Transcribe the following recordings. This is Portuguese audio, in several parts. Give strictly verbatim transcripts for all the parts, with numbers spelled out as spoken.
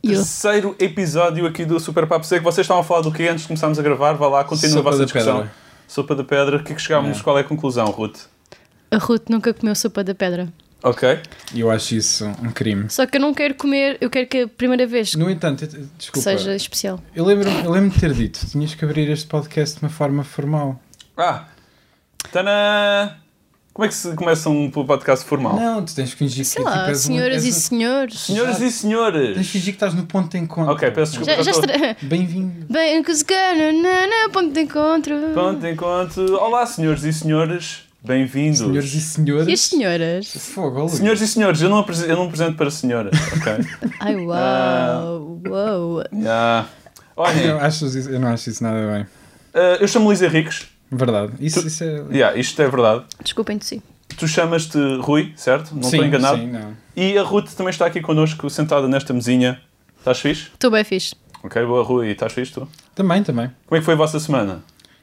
terceiro episódio aqui do Super Papo Seco. Vocês estavam a falar do que antes de começarmos a gravar? Vá lá, continua a vossa discussão. Pedra. Sopa da pedra. O que é que chegámos? É. Qual é a conclusão, Ruth? A Ruth nunca comeu sopa da pedra. Ok. E eu acho isso um crime. Só que eu não quero comer, eu quero que a primeira vez no entanto, desculpa, seja especial. Eu lembro, eu lembro de ter dito, tinhas que abrir este podcast de uma forma formal. Ah, tana... Como é que se começa um podcast formal? Não, tu tens que fingir Sei que lá, tipo, senhoras um, e senhores. Senhoras e senhores. Tens que fingir que estás no ponto de encontro. Ok, peço desculpa. Já, já estra... Bem-vindo. Bem, que se quer, ponto de encontro. Ponto de encontro. Olá, senhores e senhores. Bem-vindos. Senhores e senhoras. E as senhoras? Fogo, senhores e senhores, eu não, apresento, eu não apresento para senhoras, ok? Ai, uau, uh, uau. Yeah. Olhem, eu, acho, eu não acho isso nada bem. Uh, eu chamo-me Luís Henriques. Verdade. Isso, tu, isso é... Yeah, isto é verdade. Desculpem-te, sim. Tu chamas-te Rui, certo? Não sim, estou enganado? Sim, não. E a Ruth também está aqui connosco, sentada nesta mesinha. Estás fixe? Estou bem fixe. Ok, boa, Rui. Estás fixe, tu? Também, também. Como é que foi a vossa semana?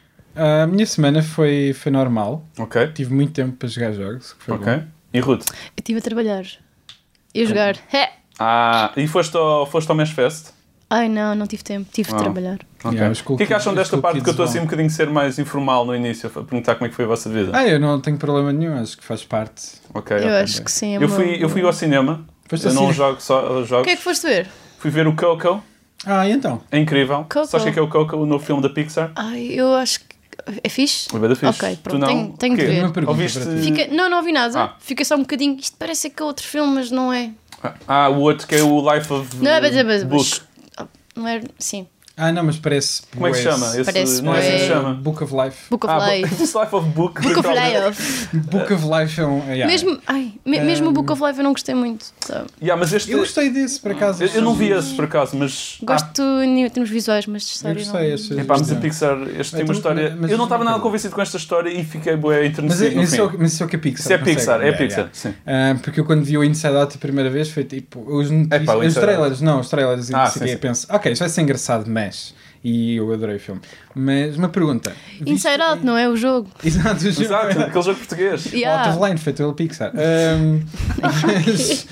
A minha semana foi, foi normal. Ok. Tive muito tempo para jogar jogos. Que foi ok. Bom. E Ruth? Eu estive a trabalhar. E a jogar. Ah, e foste ao, foste ao Mesh Fest? Ai não, não tive tempo. Tive de oh. trabalhar. Okay. Yeah, o que é que acham desta parte que eu estou assim um bocadinho a ser mais informal no início? A perguntar como é que foi a vossa vida. Ah, eu não tenho problema nenhum. Acho que faz parte. Ok. Eu okay. acho que sim. É eu, fui, eu fui ao cinema. Foste eu assim? não jogo só jogos. O que é que foste ver? Fui ver o Coco. Ah, e então? É incrível. Coco. Sabes o que é o Coco, o novo filme da Pixar? Ai, eu acho que... É fixe? É bem fixe. Ok, pronto. Tu não? Tenho, tenho que ver. Uma Ouviste... Fica... Não, não ouvi nada. Ah. Fica só um bocadinho... Isto parece que é outro filme, mas não é. Ah, o outro que é o Life of não, mas, mas, Book. Não é... Sim. Ah, não, mas parece... Como é que se chama? Esse, parece não é assim que se chama? Book of Life. Book of ah, Life. Life of Book. Book of Life. Book of Life é um... Yeah. Mesmo, ai, me, um, mesmo o Book of Life eu não gostei muito. Sabe? Yeah, mas este... Eu gostei desse, por acaso. Eu, eu não vi esse, por acaso, mas... Gosto ah. em termos visuais, mas de história eu gostei, não. Este, é pá, mas a Pixar, este tem uma história... Mas, eu não estava nada convencido com esta história e fiquei bué enternecido no fim. Mas isso é o que é Pixar. Isso é Pixar, é Pixar, sim. Uh, porque eu quando vi o Inside Out a primeira vez foi tipo... Os, Epá, os trailers, não, os trailers e ah, sim, sim. penso, ok, isto vai ser engraçado, mas... E eu adorei o filme. Mas uma pergunta. Inside Out, não é o jogo? Exato, o jogo. Exato, aquele jogo português. Yeah. Out of Line, feito pelo Pixar. Um, mas,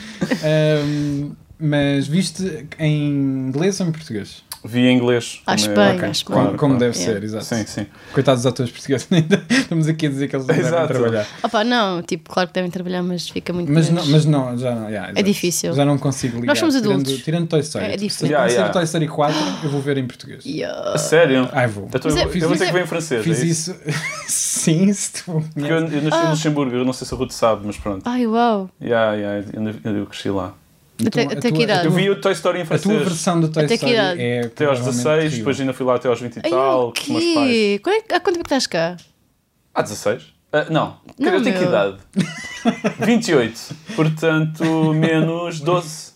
um, mas viste em inglês ou em português? Vi em inglês. Acho é, bem, okay. acho Como, bem. como deve yeah. ser, exato. Sim, sim. Coitados dos atores portugueses, estamos aqui a dizer que eles não devem trabalhar. Opa, não, tipo, claro que devem trabalhar, mas fica muito mas menos. não, mas não, já não. Yeah, é difícil. Já não consigo ligar. Nós somos adultos. Tirando, tirando Toy Story. É difícil. Se yeah, yeah. Toy Story quatro, eu vou ver em português. Yeah. A sério? Ah, vou. Então, eu, eu vou ter que ver em francês. Fiz é isso? isso. Sim, se tu. Porque eu, eu nasci ah. no Luxemburgo, eu não sei se a Ruth sabe, mas pronto. Ai, uau. Yeah, yeah, eu, eu cresci lá. Até, tua, até que idade? Eu vi o Toy Story em francês. A tua versão do Toy até Story é até aos dezasseis, depois ainda fui lá até aos vinte e tal, com os meus pais. Quando é, há quanto tempo que estás cá? Há dezasseis? Uh, não, não, eu tenho meu. que idade? vinte e oito, portanto, menos doze.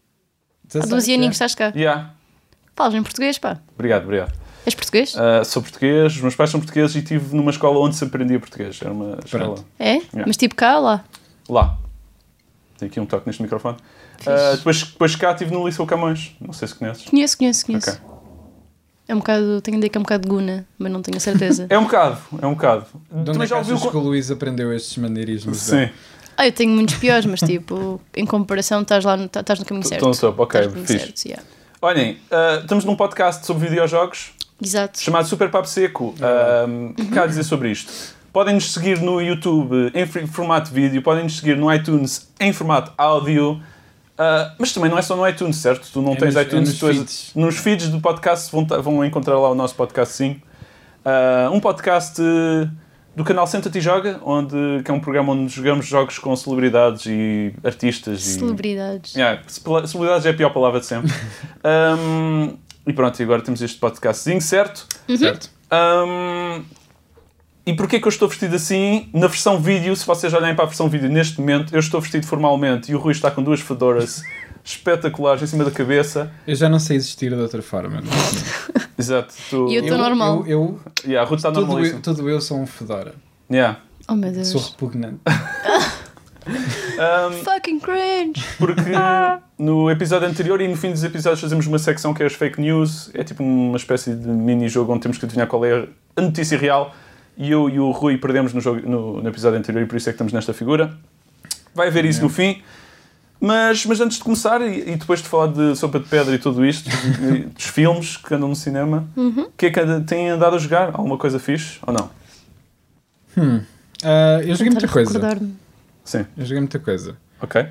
Há doze aninhos que estás cá. Yeah. Falas em português, pá. Obrigado, obrigado. És português? Uh, sou português, os meus pais são portugueses e estive numa escola onde se aprendia português. Era uma escola. É? Yeah. Mas tipo cá ou lá? Lá. Tem aqui um toque neste microfone. Uh, depois, depois cá estive no Liceu Camões. Não sei se conheces. Conheço, conheço, conheço. Okay. É um bocado, tenho a ideia que é um bocado de Guna, mas não tenho a certeza. É um bocado, é um bocado. De onde é que achas que o Luís aprendeu estes maneirismos? Sim. Ah, eu tenho muitos piores, mas tipo, em comparação estás lá no, estás no caminho certo. Estou no topo, ok, fixe. Certo, yeah. Olhem, uh, estamos num podcast sobre videojogos. Exato. Chamado Super Papo Seco. Uhum. O que quer dizer sobre isto? Podem-nos seguir no YouTube em formato vídeo, podem-nos seguir no iTunes em formato áudio, uh, mas também não é só no iTunes, certo? Tu não é tens nos, iTunes, é nos, tu és, feeds. nos feeds do podcast vão, vão encontrar lá o nosso podcast sim. Uh, um podcast uh, do canal Senta-te e Joga, onde, que é um programa onde jogamos jogos com celebridades e artistas. Celebridades. E, yeah, celebridades é a pior palavra de sempre. um, e pronto, e agora temos este podcastzinho, certo? Uhum. Certo. Um, e porquê que eu estou vestido assim? Na versão vídeo, se vocês olharem para a versão vídeo neste momento, eu estou vestido formalmente e o Rui está com duas fedoras espetaculares em cima da cabeça. Eu já não sei existir de outra forma. Exato. Tu... E eu estou normal. Eu, eu, yeah, a Ruth está tudo, normalíssimo. eu, tudo eu sou um fedora. Yeah. Oh meu Deus. Sou repugnante. um, Fucking cringe. Porque no episódio anterior e no fim dos episódios fazemos uma secção que é as fake news. É tipo uma espécie de mini-jogo onde temos que adivinhar qual é a notícia real. E eu e o Rui perdemos no, jogo, no, no episódio anterior e por isso é que estamos nesta figura. Vai haver isso no fim. Mas, mas antes de começar, e, e depois de falar de Sopa de Pedra e tudo isto, e dos filmes que andam no cinema, o Uhum. que é que anda- têm andado a jogar? Alguma coisa fixe ou não? Hum. Ah, eu joguei muita Tentar coisa. recordar-me. Sim. Eu joguei muita coisa. Ok.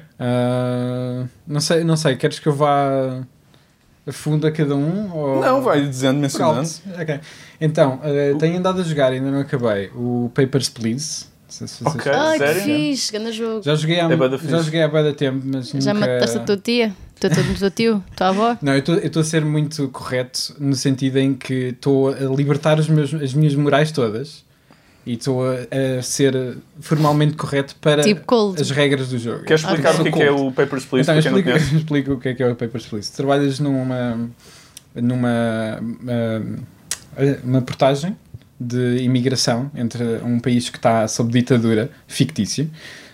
Ah, não sei, não sei. Queres que eu vá a fundo a cada um? Ou... Não, vai dizendo, Por mencionando. alto. Ok. Então, ah, tenho andado a jogar, ainda não acabei, o Papers, Please. Não sei se vocês Ok. sabem. Ai, que sério? fixe, grande jogo. Já joguei há, É bué da fixe. já joguei há bué da tempo, mas Já nunca... mataste a tua tia? O teu, o teu tio? A tua avó? Não, eu estou a ser muito correto no sentido em que estou a libertar os meus, as minhas morais todas e estou a, a ser formalmente correto para Tipo cold. as regras do jogo. Queres explicar Ok. o que é, que é o Papers, Please, Então, eu para quem não explico, conhece? explico o que é que é o Papers, Please. Trabalhas numa numa uma, uma portagem de imigração entre um país que está sob ditadura fictícia.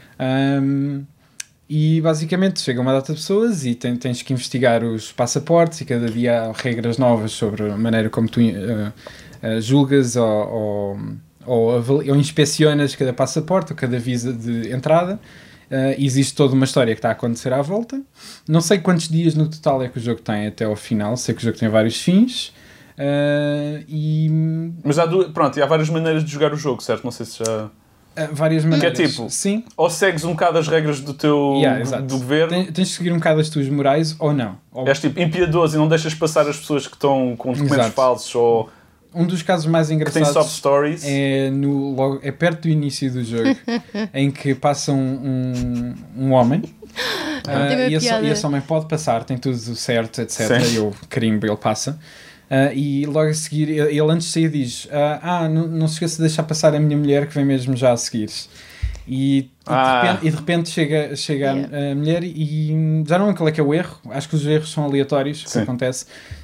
Um, e basicamente chega uma data de pessoas e tem, tens que investigar os passaportes e cada dia há regras novas sobre a maneira como tu uh, uh, julgas ou, ou, ou, avali- ou inspecionas cada passaporte ou cada visa de entrada. Uh, existe toda uma história que está a acontecer à volta. Não sei quantos dias no total é que o jogo tem até ao final. Sei que o jogo tem vários fins. Uh, e Mas há, duas, pronto, e há várias maneiras de jogar o jogo, certo? Não sei se já... uh, várias maneiras. Que é tipo- Sim. Ou segues um bocado as regras do teu Yeah, do, exato. do governo, Tens, tens de seguir um bocado as tuas morais ou não. Ou- és tipo impiedoso e não deixas passar as pessoas que estão com documentos Exato. falsos ou Um dos casos mais que têm engraçados sob stories. é, no, logo, é perto do início do jogo, em que passa um, um, um homem ah, Tem uma e, esse, piada. e esse homem pode passar, tem tudo certo, etcétera. Sim. E eu carimbo, ele passa. Ah, e logo a seguir, ele, ele antes de sair diz: Ah, ah, não, não se esqueça de deixar passar a minha mulher que vem mesmo já a seguir. E, e, Ah. de, repente, e de repente chega, chega a- Yeah. a, mulher e já não lembro qual é que é o erro. Acho que os erros são aleatórios, que Sim. acontece.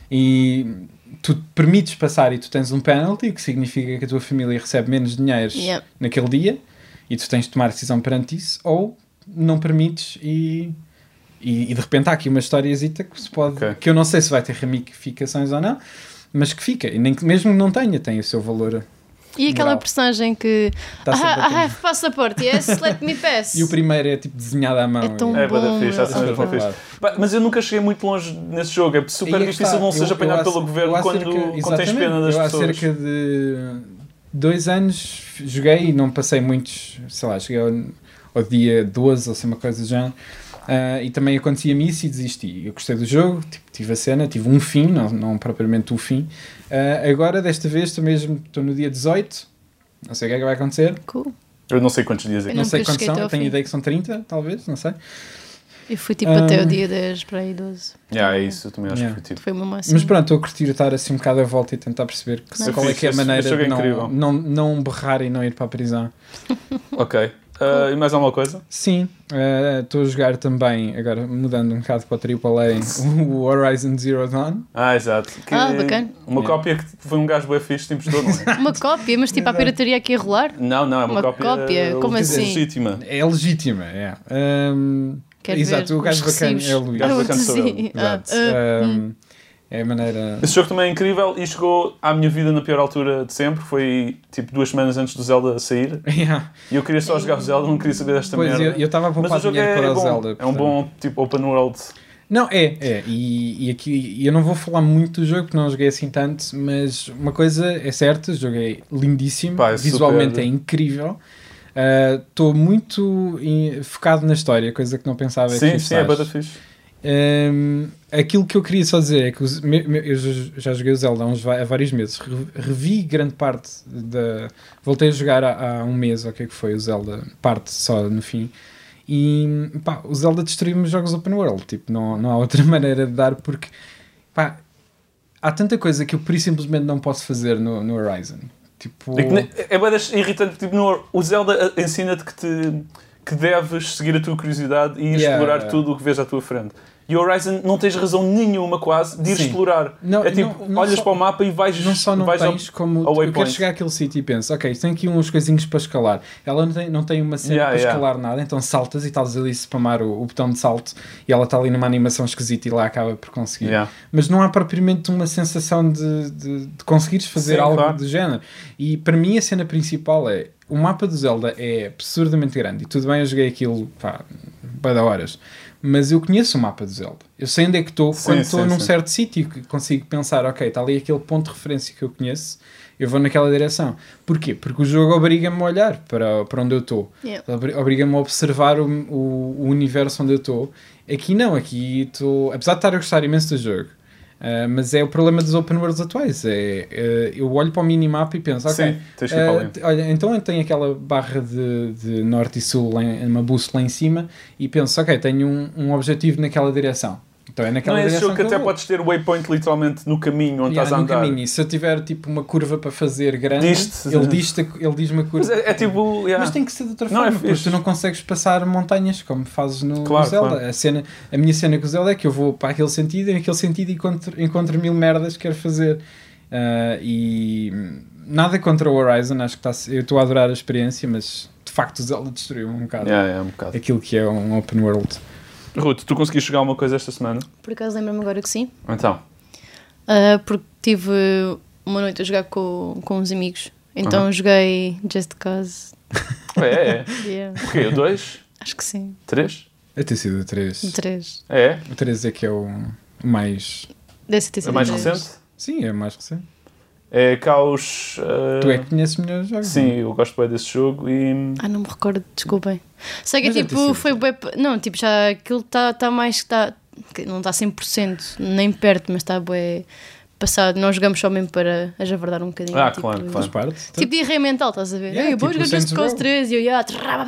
E tu permites passar e tu tens um penalty, que significa que a tua família recebe menos dinheiro Yeah. naquele dia e tu tens de tomar decisão perante isso, ou não permites e, e, e de repente há aqui uma historiazita que se pode, Ok. que eu não sei se vai ter ramificações ou não, mas que fica, e nem que mesmo que não tenha, tem o seu valor. E aquela Moral. personagem que. Tá sempre a Ah, ter- I have passport, yes, let me pass. E o primeiro é tipo desenhado à mão. É tão e- É, bué da bom. fixe, está a ser meu. mesmo Super fixe. popular. Pá, Mas eu nunca cheguei muito longe nesse jogo. É super Aí é que difícil está. não seja Eu- apanhado eu há- pelo governo eu há quando, cerca- quando tens exatamente. pena das eu há pessoas. cerca de dois anos joguei e não passei muitos, sei lá, cheguei ao, ao dia doze ou assim, uma coisa do género. Ah, e também acontecia-me isso e desisti. Eu gostei do jogo, tipo, tive a cena, tive um fim, não, não propriamente o fim. Ah, agora, desta vez, estou mesmo estou no dia dezoito, não sei o que é que vai acontecer. Cool. Eu não sei quantos dias é Eu que Não nunca sei quantos cheguei são, até ao tenho fim. ideia que são trinta, talvez, não sei. Eu fui tipo Ah. até o dia dez para aí doze. Yeah, é isso, eu também acho Yeah. que foi tipo. Foi uma máxima. Mas pronto, estou a curtir estar assim um bocado à volta e tentar perceber que- Não. qual é que é a Esse- maneira esse jogo é de incrível. não, não, não berrar e não ir para a prisão. Ok. Ah, e mais alguma coisa? Sim, eh, estou a jogar também, agora mudando um bocado para o Triple A, o Horizon Zero Dawn. Ah, exato. Que- Ah, bacana. Uma Yeah. cópia que foi um gajo bem fixe, te emprestou, não é? Uma cópia, mas tipo a pirataria aqui a rolar? Não, não, é uma, Uma cópia, cópia? Como legítima. assim? legítima. É legítima, é. Ahm, Quero exato, ver o gajo os bacana recibos. é o Luís. Gajo Ah, bacana sou eu. sim. Ah, Exato. ah, Ahm, hum. É a maneira. Esse jogo também é incrível e chegou à minha vida na pior altura de sempre. Foi tipo duas semanas antes do Zelda sair. Yeah. E eu queria só jogar o Zelda, não queria saber desta Pois, merda. eu eu estava a Mas poupar o jogo dinheiro é, para o bom. Zelda. É um portanto. bom tipo open world. Não, é, é. E, e aqui eu não vou falar muito do jogo porque não joguei assim tanto, mas uma coisa é certa, o jogo é lindíssimo, Pá, é visualmente super. é incrível. Estou muito em- focado na história, coisa que não pensava Sim, que sim, é bada fixe. Um, aquilo que eu queria só dizer é que os- me- me- eu já já joguei o Zelda há, uns, va- há vários meses, Re- revi grande parte da. Voltei a jogar há, há um mês, ou o que é que foi o Zelda, parte só no fim. E pá, o Zelda destruiu-me os jogos open world, tipo, não, não há outra maneira de dar, porque pá, há tanta coisa que eu por isso simplesmente não posso fazer no, no Horizon. Tipo, É, que ne- é bada irritante, tipo, no, o Zelda ensina-te que, te, que deves seguir a tua curiosidade e Yeah. explorar tudo o que vês à tua frente. E o Horizon não tens razão nenhuma quase de ir Sim. explorar. Não, é tipo, não- não olhas só- para o mapa e vais, não só não vais ao- tens, como ao eu quero waypoint. chegar àquele sítio e penso, ok, tem aqui uns coisinhos para escalar. Ela não tem, não tem uma cena Yeah, para yeah. escalar nada, então saltas e estás ali a spamar o, o botão de salto e ela está ali numa animação esquisita e lá acaba por conseguir. Yeah. Mas não há propriamente uma sensação de, de, de conseguires fazer Sim, algo claro. do género. E para mim a cena principal é, o mapa do Zelda é absurdamente grande e tudo bem, eu joguei aquilo pá, bué de horas. Mas eu conheço o mapa do Zelda. Eu sei onde é que estou quando estou num sim. certo sítio, que consigo pensar, ok, está ali aquele ponto de referência que eu conheço, eu vou naquela direção. Porquê? Porque o jogo obriga-me a olhar para, para onde eu estou. Yeah. Obriga-me a observar o, o, o universo onde eu estou. Aqui não, aqui estou... Apesar de estar a gostar imenso do jogo, uh, mas é o problema dos open worlds atuais. É, uh, eu olho para o minimapa e penso, ok, sim, tens que ir para ali. uh, olha, então eu tenho aquela barra de, de norte e sul, em, uma bússola em cima, e penso, ok, tenho um, um objetivo naquela direção. Então é naquela não é esse direção jogo que, que até vou. podes ter o waypoint literalmente no caminho onde yeah, estás a no andar. caminho. E se eu tiver tipo uma curva para fazer grande, Diz-te. ele diz ele diz uma curva. Mas é, é tipo... Yeah. Mas tem que ser de outra não, forma, é porque fixe. tu não consegues passar montanhas como fazes no, claro, no Zelda. Claro. A, cena, a minha cena com o Zelda é que eu vou para aquele sentido e naquele sentido encontro, encontro mil merdas que quero fazer. Uh, e nada contra o Horizon, acho que está, eu estou a adorar a experiência, mas de facto o Zelda destruiu um bocado, yeah, yeah, um bocado aquilo que é um open world. Ruth, tu conseguiste jogar alguma coisa esta semana? Por acaso lembro-me agora que sim. Então? Uh, porque tive uma noite a jogar com, com uns amigos. Então uh-huh. joguei Just Cause. É, é. Yeah. O quê? O dois? Acho que sim. três? Deve ter sido o três. O três. É? O três é que é o mais... Deve ter sido é mais três. recente? Sim, é o mais recente. É Caos... Uh... Tu é que conheces melhor jogos? Sim, não? Eu gosto bem desse jogo e... Ah, não me recordo, desculpem. Sei que Mas tipo, foi bem... Não, tipo, já aquilo está tá mais... Tá, não está cem por cento, nem perto, mas está bem passado. Nós jogamos só mesmo para a javardar um bocadinho. Ah, tipo, claro, claro. Parte, tipo de irreia mental, estás a ver? Yeah, eu vou tipo jogar Just Cause três e eu ia...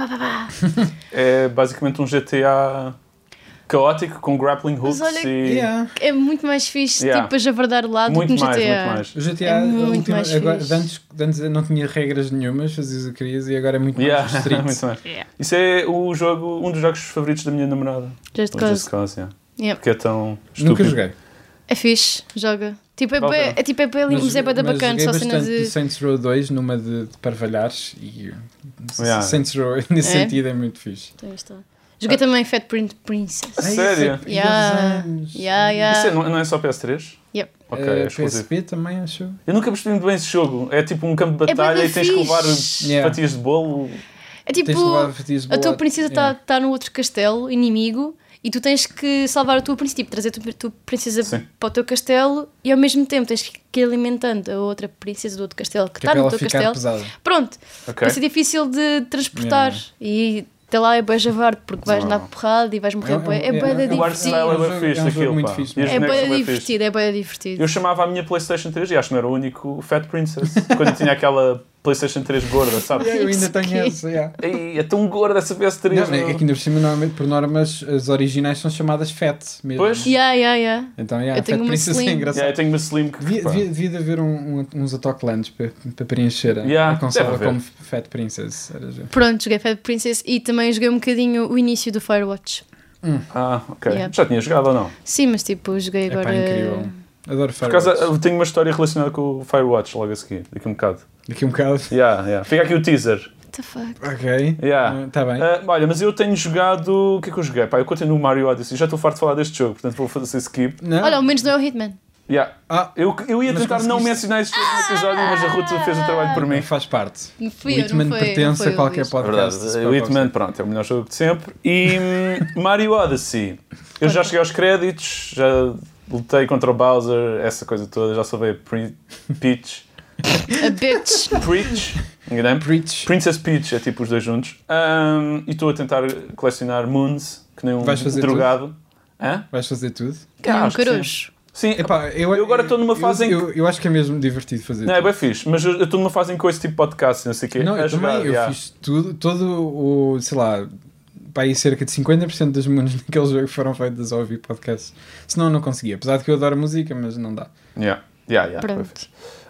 É basicamente um G T A... caótico, com grappling hooks olha, e... Yeah. É muito mais fixe, Yeah. tipo, a javardar lá do muito que no mais, G T A. muito mais. O G T A, É muito última, mais agora, fixe. antes, antes não tinha regras nenhumas, fazias o que querias e agora é muito Yeah. mais restrito. muito mais. Yeah. Isso é o jogo, um dos jogos favoritos da minha namorada. Just O Cause. Just Cause, yeah. Yeah. Porque é tão estúpido. Nunca joguei. É fixe, joga. Tipo, é, Vale bué- a pena. é tipo, é bem, mas é bem mas bacana, joguei só cena bastante de... do Saints Row dois numa de, de parvalhares e Yeah. Saints Row nesse É? sentido é muito fixe. Então, está. Joguei também Fat Prin- Princess. A sério? Ai, Yeah. anos. Yeah, yeah. Isso é, não, não é só P S três? Yep. Ok, Eh, é P S exclusivo. P também, acho. Eu nunca percebi muito bem esse jogo. É tipo um campo de É bué batalha da e tens que levar fixe. Yeah. fatias de bolo. É tipo, Tens de levar fatias de a tua bolado. princesa está Yeah. tá no outro castelo, inimigo, e tu tens que salvar a tua princesa, tipo, trazer a tua, tua princesa Sim. para o teu castelo e ao mesmo tempo tens que ir alimentando a outra princesa do outro castelo que Que é está para no ela teu ficar castelo. pesada. Pronto, Ok. vai ser difícil de transportar Yeah. e até lá é bué javarde porque vais Não. dar porrada e vais morrer. É um- bué- É é- bué da é um O art divertido. style é É um bem jogo- fixe é um jogo daquilo, muito pá. fixe E os É bonecos bué são bem divertido, é bué divertido. Eu chamava a minha PlayStation três e acho que não era o único Fat Princess. Quando eu tinha aquela PlayStation três gorda, sabes? Yeah, eu ainda Isso tenho que- essa, yeah. Ei, é tão gorda essa P S três. Não, é meu. que ainda por cima, normalmente, por normas, as originais são chamadas Fat mesmo. Pois. Yeah, yeah, yeah. Então, yeah, Eu tenho Fat uma Princess Slim. é engraçado. Yeah, eu tenho uma Slim que... Devia, pá. devia, devia de haver um, um, uns autocolantes para, para preencher a, Yeah, a consola deve haver. como Fat Princess. Era já. Pronto, joguei Fat Princess e também joguei um bocadinho o início do Firewatch. Ah, ok. Yeah. Já tinha jogado ou não? Sim, mas tipo, joguei É pá, agora. incrível. Adoro Por acaso, Firewatch. eu tenho uma história relacionada com o Firewatch logo a seguir, daqui a um bocado. Daqui um bocado. Yeah, yeah. Fica aqui o teaser. What the fuck? Ok. Yeah. Está bem. Ah, olha, mas eu tenho jogado... O que é que eu joguei? Pá, eu continuo o Mario Odyssey. Já estou farto de falar deste jogo, portanto vou fazer skip. Não? Olha, ao menos não é o Hitman. Yeah. Ah, Eu, eu ia Mas tentar não conseguiste- mencionar esse jogo no episódio, mas a Ruth fez o trabalho por mim. faz parte. Fui o eu, Hitman não foi, pertence não foi a qualquer o Luís. É podcast. verdade, o Hitman, pronto, é o melhor jogo de sempre. E hum, Mario Odyssey. Eu já cheguei aos créditos, já lutei contra o Bowser, essa coisa toda, já salvei a Pri- Peach. A bitch. Preach, enganei-me. Preach. Princess Peach, é tipo os dois juntos. Um, e estou a tentar colecionar moons, que nem um Vais fazer drogado. Hã? Vais fazer tudo? Tem um acho que sim. caroço. Sim, Epá, eu, Eu agora estou numa fase eu, em que- eu, eu acho que é mesmo divertido fazer não, é tudo. bem fixe, mas eu eu estou numa fase em que ouço tipo podcast, não sei o quê. Não, a eu jogar, também, eu yeah. fiz tudo, todo o, sei lá, para aí cerca de cinquenta por cento das moons naquele jogo foram feitas a ouvir podcasts. Senão eu não conseguia, apesar de que eu adoro música, mas não dá. Yeah. Yeah, yeah, Pronto. bem fixe.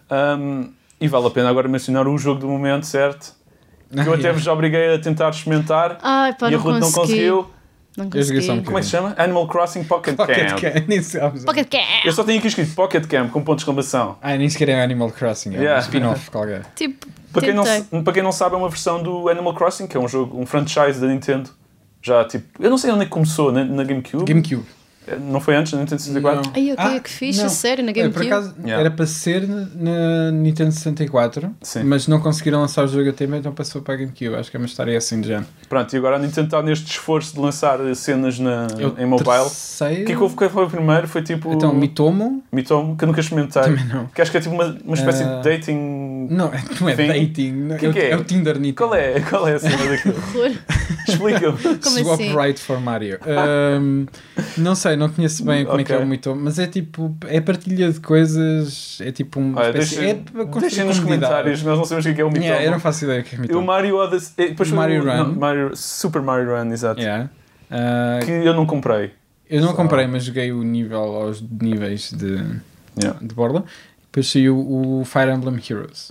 Um, e vale a pena agora mencionar o jogo do momento, certo? Que eu até vos obriguei a tentar experimentar Ai, pá, e a não Ruth não consegui. conseguiu. Não Eu joguei só um consegui. Como é que se chama? Animal Crossing Pocket, Pocket Camp. Camp, nem sabes. Pocket Camp. Eu só tenho aqui escrito Pocket Camp com ponto de exclamação. Ah, nem sequer é Animal Crossing, é Yeah. um spin-off qualquer. Tipo, Para quem, não, tentei. para quem não sabe, é uma versão do Animal Crossing, que é um jogo, um franchise da Nintendo. Já tipo, eu não sei onde é que começou, na, na GameCube. GameCube. Não foi antes da Nintendo sessenta e quatro? Ai, ok, Ah, que fixe, não. a sério, na É, por GameCube. acaso, Yeah. era para ser na Nintendo sessenta e quatro, Sim. mas não conseguiram lançar o jogo a tempo, então passou para a GameCube. Acho que é uma história assim de género. Pronto, e agora a Nintendo está neste esforço de lançar cenas na, É o em mobile. terceiro. O que é que houve que foi o primeiro? Foi tipo... Então, Mitomo. Mitomo, que eu nunca experimentei. Também não. Que acho que é tipo uma, uma espécie Ah. de dating... Não, não é Thing? dating. Não, Que é, o- que é? é o Tinder Nintendo. Qual é? Qual é a cena daquilo? Horror. Explica-me. Como Swap assim? Right for Mario. Ahm, não sei, não conheço bem como é que é Ok. o Mitomo, mas é tipo, é partilha de coisas, é tipo um Olha, espécie, deixem é para construir deixem nos comunidade. comentários, nós não sabemos o que é o Mitomo. Yeah, eu não faço ideia o que é E o Mitomo. Mario Odyssey... eh, Depois foi Mario o, Run. não, Mario, Super Mario Run, exato. Yeah. Ah, Que eu não comprei. eu não Só- comprei, mas joguei o nível aos níveis de, Yeah. de borla. Depois saiu o Fire Emblem Heroes,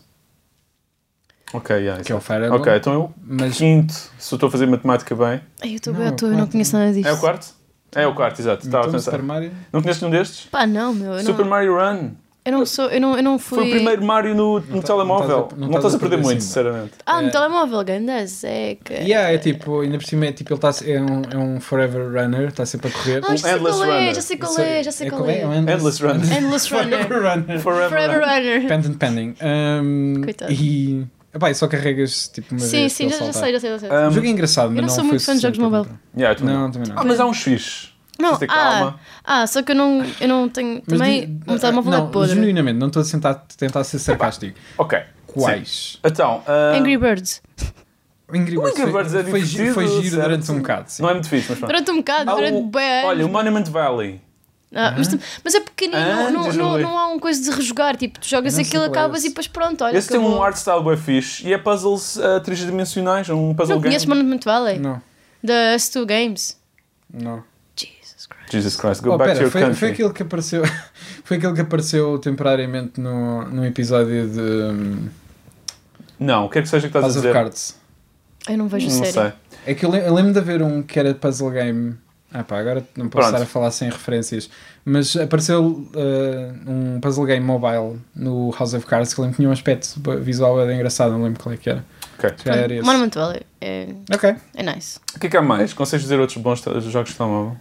Ok, yeah, que é o exato. Fire Emblem. Ok, então eu Mas quinto, se eu estou a fazer matemática bem. Ai, eu estou Não, bem à toa, eu não quarto. conheço nada disto. É o quarto? É o quarto, exato. Estava a então, pensar. Super Mario. Não conheces nenhum destes? Pá, não, meu. Eu Super não, Mario Run. eu não sou, eu não, eu não fui... Foi o primeiro Mario no, no tá- telemóvel. não estás a- Não estás a perder muito, sim. sinceramente. Ah, no É. telemóvel, ganda Zeca. Yeah, é tipo, ainda por cima é tipo, ele tá, é, um, é um forever runner, está sempre a correr. Ah, já sei Endless qual é, Runner. já sei qual é, já sei qual é. um Endless Runner. Endless Runner. Forever runner. Forever, Forever Run. Runner. Pendant pending. Um, Coitado. E epá, e só carregas tipo uma Sim, vez. sim, para já, já saltar. sei, já sei, já sei. Um, O jogo é engraçado, mas Eu não sou muito foi fã de jogos suficiente mobile. para comprar. Yeah, eu também Não, também não. Ah, mas há uns fixes. Não, Preciso ter ah, calma. ah, só que eu não, eu não tenho. Mas Também, di- o meu telemóvel não, é podre. genuinamente, não estou a tentar, tentar ser sarcástico. Ok. Quais? Então, uh, Angry Birds. O Angry O Birds Angry foi, Birds é foi, gi- divertido, foi giro certo? durante um bocado. Sim. não é muito fixe, mas pronto. Durante um bocado, Há durante o- bem Olha, o anos. Monument Valley. Ah, mas, tu- mas é pequenino, Ah, não, diz-me não, ali. não há uma coisa de rejogar. Tipo, tu jogas Eu não sei aquilo, qual é acabas esse. e depois pronto, olha. Esse tem um acabou. art style bem fixe e é puzzles uh, tridimensionais, um puzzle Não game. conheces Monument Valley? Não, Da S dois Games. não. Jesus Christ. Jesus Christ, go Oh, back pera, to your foi, country. foi aquilo que apareceu foi aquilo que apareceu temporariamente no, num episódio de um, Não, o que é que seja que estás House a of dizer? Cards. Eu não vejo a Não série. sei. É que eu, le- eu lembro de haver um que era puzzle game. Ah pá, agora não posso Pronto. estar a falar sem referências. Mas apareceu uh, um puzzle game mobile no House of Cards que eu lembro que tinha um aspecto visual era engraçado, não lembro qual é que era. Ok. Se calhar era esse. Monument Valley é, Ok. é nice. O que é que há mais? Consegues dizer outros bons te- jogos de telemóvel?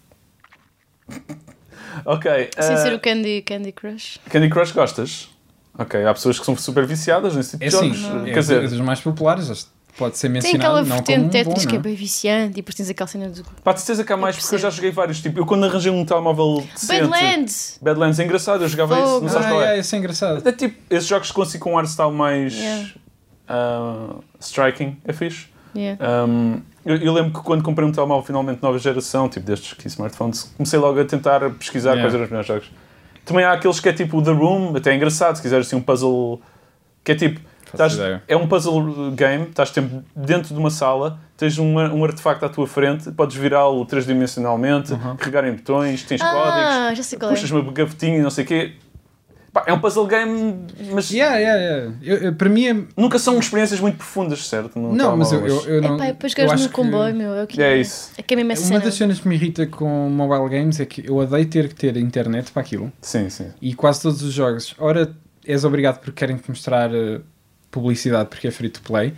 Ok. Sem uh, ser o Candy, Candy Crush. Candy Crush gostas? Ok, há pessoas que são super viciadas nesse tipo É de assim, jogos. é, Quer dizer, é dos mais populares, acho que pode ser Tem mencionado, aquela não como vertente um Tetris bom, que é não? bem viciante e depois tens aquela cena do pá, de certeza que há mais Eu porque eu já percebo. joguei vários. Tipo, eu quando arranjei um telemóvel decente. Badlands! Badlands é engraçado, eu jogava isso, Fogo. não Ah, sabes qual yeah, é. isso é engraçado. É tipo, esses jogos que consigo com um art style mais Yeah. ah, striking, é fixe. Yeah. Um, eu, eu lembro que quando comprei um telemóvel finalmente nova geração, tipo destes aqui smartphones, comecei logo a tentar pesquisar Yeah. quais eram os melhores jogos. Também há aqueles que é tipo The Room, até é engraçado, se quiseres assim um puzzle que é tipo, estás- ideia. é um puzzle game, estás sempre dentro de uma sala, tens um, um artefacto à tua frente, podes virá-lo tridimensionalmente, Uhum. carregar em botões, tens códigos, Ah, já sei qual é. puxas uma gavetinha e não sei o quê. Pá, é um puzzle game, mas Yeah, yeah, yeah. Eu, eu- para mim é. nunca são experiências muito profundas, certo? No Não, mas eu, telemóvel, eu, eu não. Epá, e depois eu gajas acho no que- comboio, meu. É, o que É isso. É que é mesmo essa Uma cena. das cenas que me irrita com mobile games é que eu odeio ter que ter internet para aquilo. Sim, sim. E quase todos os jogos, ora és obrigado porque querem te mostrar uh, publicidade porque é free to play.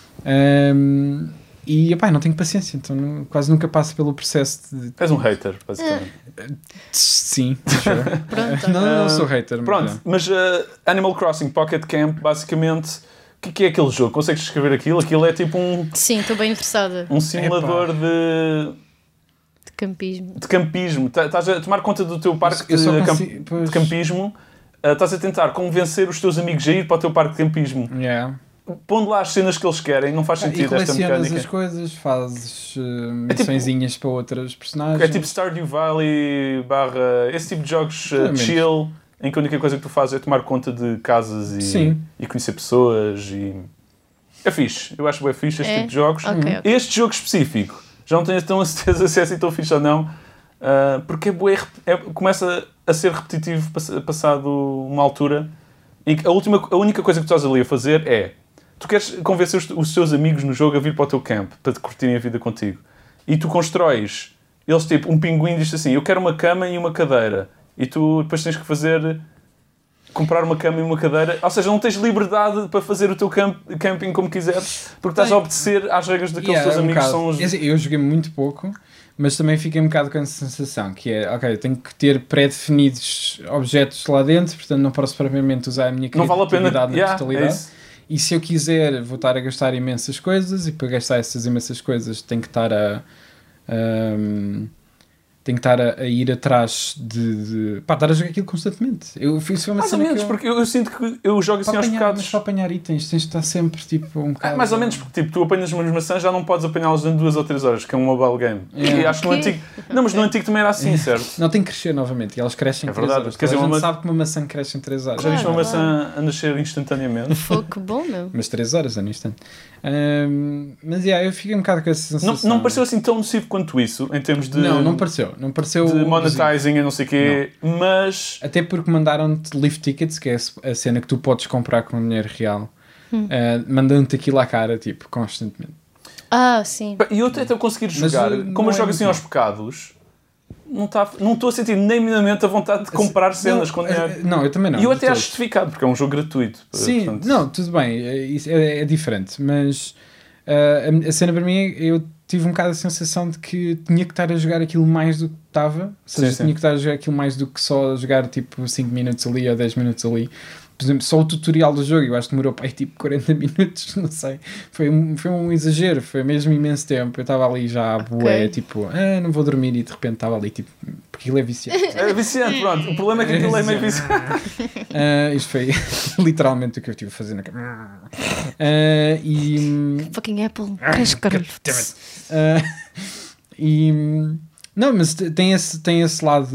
Um, e epá, não tenho paciência, então não- quase nunca passo pelo processo de. És um hater, basicamente. Sim, sure. Pronto. não, não Ah, sou hater. mas Pronto, já. mas uh, Animal Crossing Pocket Camp, basicamente, o que, que é aquele jogo? Consegues descrever aquilo? Aquilo é tipo um, Sim, estou bem interessada. um simulador de, De campismo. de campismo. Tá- Estás a tomar conta do teu parque Eu de, só camp- consigo- pois. de campismo. Uh, estás a tentar convencer os teus amigos a ir para o teu parque de campismo. Yeah. Pondo lá as cenas que eles querem, não faz Ah, e sentido esta colecionas mecânica. as coisas, fazes uh, É tipo- missõezinhas para outras personagens. É tipo Stardew Valley barra esse tipo de jogos uh, Mais ou menos. chill, em que a única coisa que tu fazes é tomar conta de casas e, Sim. e conhecer pessoas e... É fixe, eu acho bem fixe este É? tipo de jogos. Ok, ok. Este jogo específico, já não tenho tão a certeza se é assim tão fixe ou não, uh, porque é, bué, rep- é começa a ser repetitivo pass- passado uma altura em que a, última, a única coisa que tu estás ali a fazer é tu queres convencer os, os teus amigos no jogo a vir para o teu camp para te curtirem a vida contigo e tu constróis eles tipo um pinguim diz assim, eu quero uma cama e uma cadeira e tu depois tens que fazer comprar uma cama e uma cadeira. Ou seja, não tens liberdade para fazer o teu camp camping como quiseres, porque estás Tem. a obedecer às regras daqueles Yeah, teus um amigos. bocado. São os... É assim, eu joguei muito pouco, mas também fiquei um bocado com essa sensação, que é, ok, eu tenho que ter pré-definidos objetos lá dentro, portanto não posso propriamente usar a minha Não vale a pena. criatividade na Yeah, é totalidade. isso. E se eu quiser, vou estar a gastar imensas coisas, e para gastar essas imensas coisas tenho que estar a... Um, tenho que estar a, a ir atrás de, de... Pá, estar a jogar aquilo constantemente. Eu fiz uma Mais ou cena menos, que eu, porque eu, eu sinto que eu jogo assim para aos apanhar, bocados. mas para apanhar itens tens de estar sempre tipo um bocado... Ah, mais ou menos, porque tipo, tu apanhas umas maçãs, já não podes apanhá-las em duas ou três horas, que é um mobile game. Yeah. E acho que no Quê? antigo... Não, mas no antigo também era assim, certo? Não, tem que crescer novamente e elas crescem É em três verdade, horas. quer dizer, Toda a uma gente ma- sabe que uma maçã cresce em três horas. Já viste uma Claro, maçã a nascer instantaneamente? Foi que bom, meu. Mas três horas é no instante. Ahm, mas yeah, eu fiquei um bocado com essa Não, sensação. não pareceu assim tão nocivo quanto isso, em termos de... Não, não pareceu. Não pareceu de abusivo. monetizing e não sei o quê, mas... Até porque mandaram-te lift tickets, que é a cena que tu podes comprar com dinheiro real. Hum. Ah, mandando-te aquilo à cara, tipo, constantemente. Ah, sim. E eu até conseguir Mas, jogar, uh, como não eu é jogo muito assim aos mau. pecados, não tá- não estou a sentir nem minimamente a vontade de comprar cenas não, com dinheiro. ah, não, eu também não. E eu de até acho todo. justificado, porque é um jogo gratuito. Sim, portanto- não, tudo bem, é, isso é, é diferente, mas uh, a, a cena para mim, eu tive um bocado a sensação de que tinha que estar a jogar aquilo mais do que estava, ou seja, Sim, sim. tinha que estar a jogar aquilo mais do que só jogar tipo cinco minutos ali ou dez minutos ali. Por exemplo, só o tutorial do jogo, eu acho que demorou para aí tipo quarenta minutos, não sei. Foi um, foi um exagero, foi mesmo imenso tempo. Eu estava ali já a bué, tipo, ah, não vou dormir, e de repente estava ali, tipo, porque aquilo é viciante. É viciante, pronto. O problema é que aquilo é meio viciante. Uh, isto foi literalmente o que eu estive a fazer na cama. Uh, e. Fucking Apple. Cresce, caralho. Uh, e. Não, mas tem esse, tem esse lado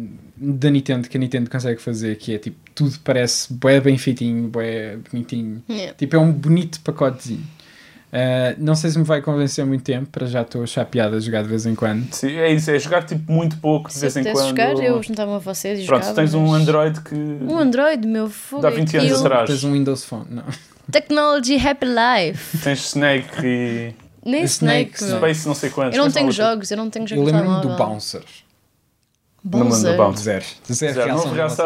da Nintendo que a Nintendo consegue fazer, que é tipo, tudo parece bué bem feitinho, bué bonitinho. Yeah. Tipo, é um bonito pacotezinho. Uh, não sei se me vai convencer muito tempo, para já estou chapeado a jogar de vez em quando. Sim, é isso, é jogar tipo muito pouco, de Se eu vez em pudesse quando. jogar, eu juntava-me a vocês e Pronto, jogava. tu tens um mas- Android que... Um Android, meu fogo. Dá vinte anos aquilo. atrás. Tens um Windows Phone, não. Technology Happy Life. Tens Snake e Nem Snake, Snake, meu. Space não sei quantos. Eu não Mas tenho fala- jogos, eu não tenho Eu jogos lembro-me do telemóvel. Bouncer. Não mando Bowser. do Bouncer. Zero. Zero, Zero, reação. não reação.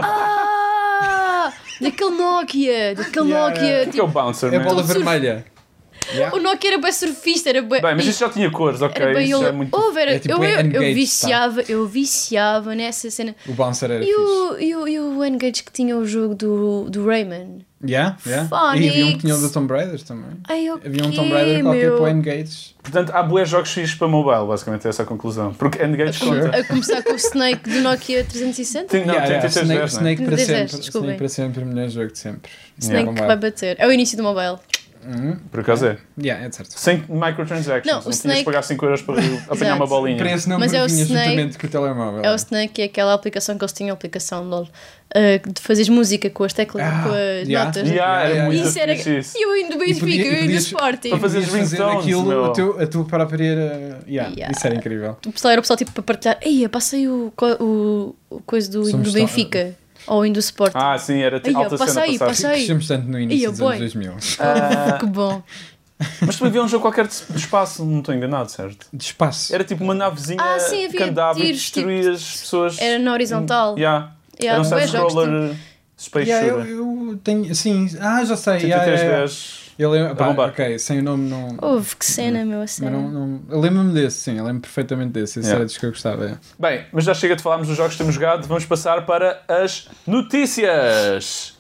Ah! Daquele Nokia! Daquele Yeah, Nokia! yeah. O que é o Tipo, Bouncer, É a man? bola Tudo surf- vermelha. Yeah. o Nokia era bem surfista, era bem. Bem, mas isso já tinha cores, ok. Era bem Isso já é ele. muito... Houve, era- É tipo eu, eu, eu N-Gage, viciava, eu viciava nessa cena. O Bouncer era E fixe. o, e o, e o N-Gage que tinha o jogo do, do Rayman. Yeah, yeah. Phonics. E havia um que tinha o do Tomb Raider também. Ai, ok, Havia um Tomb Raider qualquer meu. para o N-Gage. Portanto, há bué jogos fixos para mobile, basicamente é essa a conclusão. Porque N-Gage A, com- conta. a começar com o Snake do Nokia trezentos e sessenta. Tem, não, Yeah, tem, yeah, tem três Snake, dez, não é? Snake para dez, sempre. desculpem. Snake para sempre, o melhor jogo de sempre. Snake Yeah. vai bater. É o início do mobile. Uhum. Por acaso é. Yeah, é certo. Sem microtransactions. Não, Não, o tinhas Snake- de pagar cinco euros para apanhar Exato. uma bolinha. Para esse Mas número é o vinha Snake- juntamente com o telemóvel. É o Snake, é aquela aplicação que eles tinham, a aplicação LOL, uh, de fazeres música com as teclas, Ah, com as yeah. notas. Yeah, era Yeah, muito Isso era. fixe isso. E eu indo do E podia- Benfica, e eu indo do podias- Sporting. Para fazer- Podias fazer ringtones, aquilo, meu. a, teu, a tua própria... Yeah, Yeah. Isso era incrível. O pessoal era o pessoal tipo para partilhar. Ei, eu passei o, co- o, o coisa do hino Somos do tão- Benfica. Ou o hino do Sporting. Ah, sim, era Ai, alta passa cena aí, passar. passa aí. Crescemos tanto no início Ia, dos boy. anos dois mil. Ah, Que bom. mas tu havia um jogo qualquer de de espaço, não estou enganado, certo? De espaço. Era tipo uma navezinha Ah, sim, havia que andava e tiros, destruía as pessoas. Era na horizontal. Yeah. Yeah, Era um bué jogos, side-scroller Space Yeah, eu, Shooter. eu tenho... Sim, ah, já sei. Tipo yeah, três yeah, yeah. dez. Eu lembro, pá, bombar. ok, sem o nome não... Houve, que cena, meu, a Mas cena. não, não, eu lembro-me desse, sim, eu lembro perfeitamente desse. Esse Yeah. era dos que eu gostava. É. Bem, mas já chega de falarmos dos jogos que temos jogado, vamos passar para as notícias.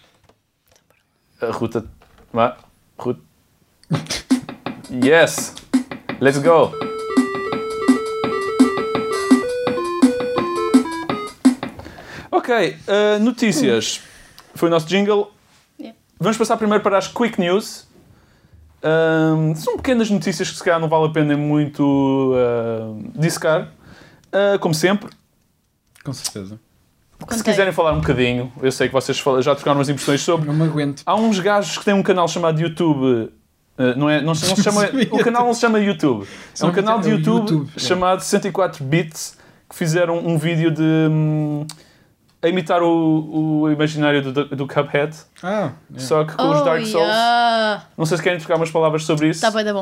A Ruta. Vá. Ruta. Yes! Let's go! Ok, uh, notícias. Foi o nosso jingle. Yeah. Vamos passar primeiro para as Quick News. Um, são pequenas notícias que se calhar não vale a pena muito uh, dissecar. Uh, como sempre, Com certeza. se Contei. quiserem falar um bocadinho, eu sei que vocês fal- já trocaram umas impressões sobre. Não me aguento. Há uns gajos que têm um canal chamado YouTube. uh, não é, não, se- não se chama, o canal não se chama YouTube. É um Só canal de é o YouTube, YouTube, é. chamado sessenta e quatro bits que fizeram um vídeo de. hum, a imitar o, o imaginário do, do Cuphead, Ah, yeah. só que com os Oh, Dark Souls. yeah. Não sei se querem trocar umas palavras sobre isso. Tá bem, tá bom.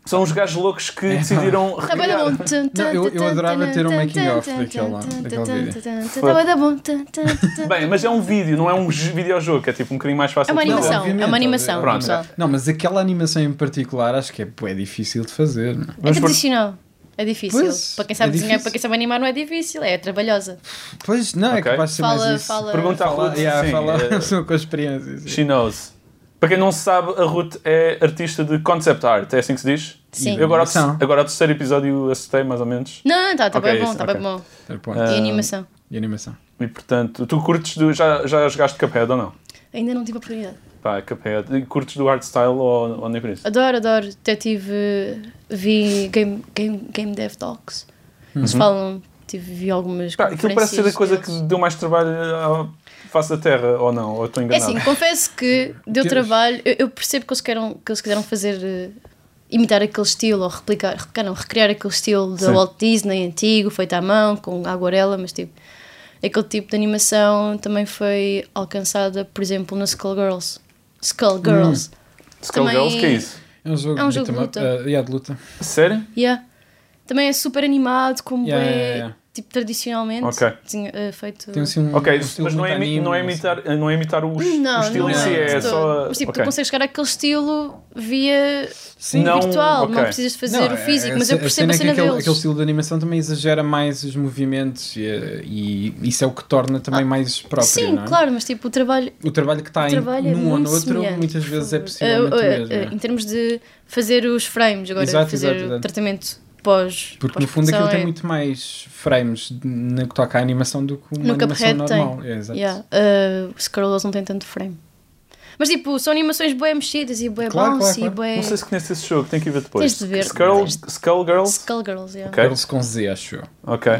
São os gajos loucos que decidiram Tá bem da recriar. bom. Não, eu- eu adorava ter um making of daquele lá, daquele vídeo. Tá bem da bom. Bem, mas é um vídeo, não é um j- videojogo, que é tipo um bocadinho mais fácil É uma de fazer. animação, obviamente, é uma animação, obviamente. pessoal. Não, mas aquela animação em particular acho que é, é difícil de fazer. Não? É Vamos por- tradicional. É difícil. Pois, para quem sabe é desenhar, difícil. para quem sabe animar não é difícil, é trabalhosa. Pois, não, é Ok. capaz de ser Fala, mais isso. fala. Pergunta à Fala, Ruth. yeah, sim, fala eh, só com a experiência. sim. She knows. Para quem não sabe, a Ruth é artista de concept art, é assim que se diz? Sim. Eu agora, Animação. agora o terceiro episódio acertei mais ou menos. Não, não, tá, tá Ok, bem bom, isso, tá ok. bem bom. Third point. Ah, E animação. E animação. E portanto, tu curtes do. Já, já jogaste Cuphead ou não? Ainda não tive a oportunidade. Pá, Cuphead. E curtes do art style ou, ou nem por isso? Adoro, adoro. Até tive. Vi Game, game, game Dev Talks. Eles falam. Tive, vi algumas. Pá, aquilo parece ser a coisa deles. que deu mais trabalho à face da Terra, ou não? Ou estou É enganado? assim, confesso que deu Tens- trabalho. Eu, eu percebo que eles, queiram, que eles quiseram fazer. eh, imitar aquele estilo, ou replicar. replicar não, recriar aquele estilo da Sim. Walt Disney antigo, feito à mão, com aguarela, mas tipo. Aquele tipo de animação também foi alcançada, por exemplo, na Skullgirls. Skullgirls. Skullgirls, também- que é isso? É um jogo, É um jogo de beat'em luta. up, uh, yeah, de luta. Sério? Yeah. Também é super animado, como Yeah, é yeah, yeah. tipo tradicionalmente Ok. desenho- eh, feito. Tem assim um, Ok, um estilo mas não é, muito imi- anime, não é assim. imitar, não é imitar os, Não, o estilo não em si, é. é de todo. só. Mas tipo, ok. tu consegues chegar àquele estilo via Sim, Não- virtual, ok. não precisas de fazer Não, o físico, a- mas a eu percebo a é cena que aquele, deles. aquele estilo de animação também exagera mais os movimentos e, e isso é o que torna também mais próprio, Sim, não é? claro, mas tipo, o trabalho, O trabalho que está o em trabalho é num ou muito no outro semelhante, muitas por vezes é favor. possivelmente Eh, o eh, mesmo. eh, não é? Em termos de fazer os frames, agora Exato, fazer exato, o exato. tratamento pós. Porque no fundo aquilo pós-produção tem é- muito mais frames no que toca à animação do que uma No animação Cuphead tem. normal. É, exato. Yeah. Uh, o Skullgirls não tem tanto frame. Mas tipo, são animações bué mexidas e bué Claro, bouncy claro, e bué... Não sei se conheces esse jogo, tenho que ir ver depois. Tens de ver. Skull, Tens Skullgirls? Skullgirls, yeah. Ok. Girls com Z, acho eu. Ok.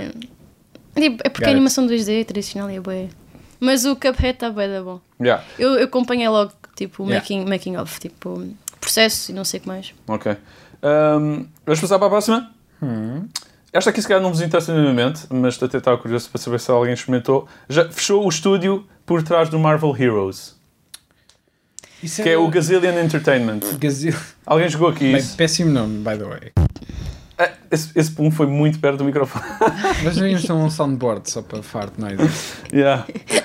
Tipo, é porque Got a it. animação dois D tradicional é bué. Mas o Cuphead está bué da bom. Yeah. Eu, eu acompanhei logo, tipo, o Yeah. making, making of, tipo, processo e não sei o que mais. Ok. Um, vamos passar para a próxima? Hum. Esta aqui se calhar não vos interessa minimamente, mas até estava curioso para saber se alguém experimentou. Já fechou o estúdio por trás do Marvel Heroes, Isso que é o Gazillion Entertainment. Gazil... Alguém jogou aqui Bem, isso? péssimo nome, by the way. Ah, esse, esse pum foi muito perto do microfone. Mas devíamos ter um soundboard só para fart noise. Yeah.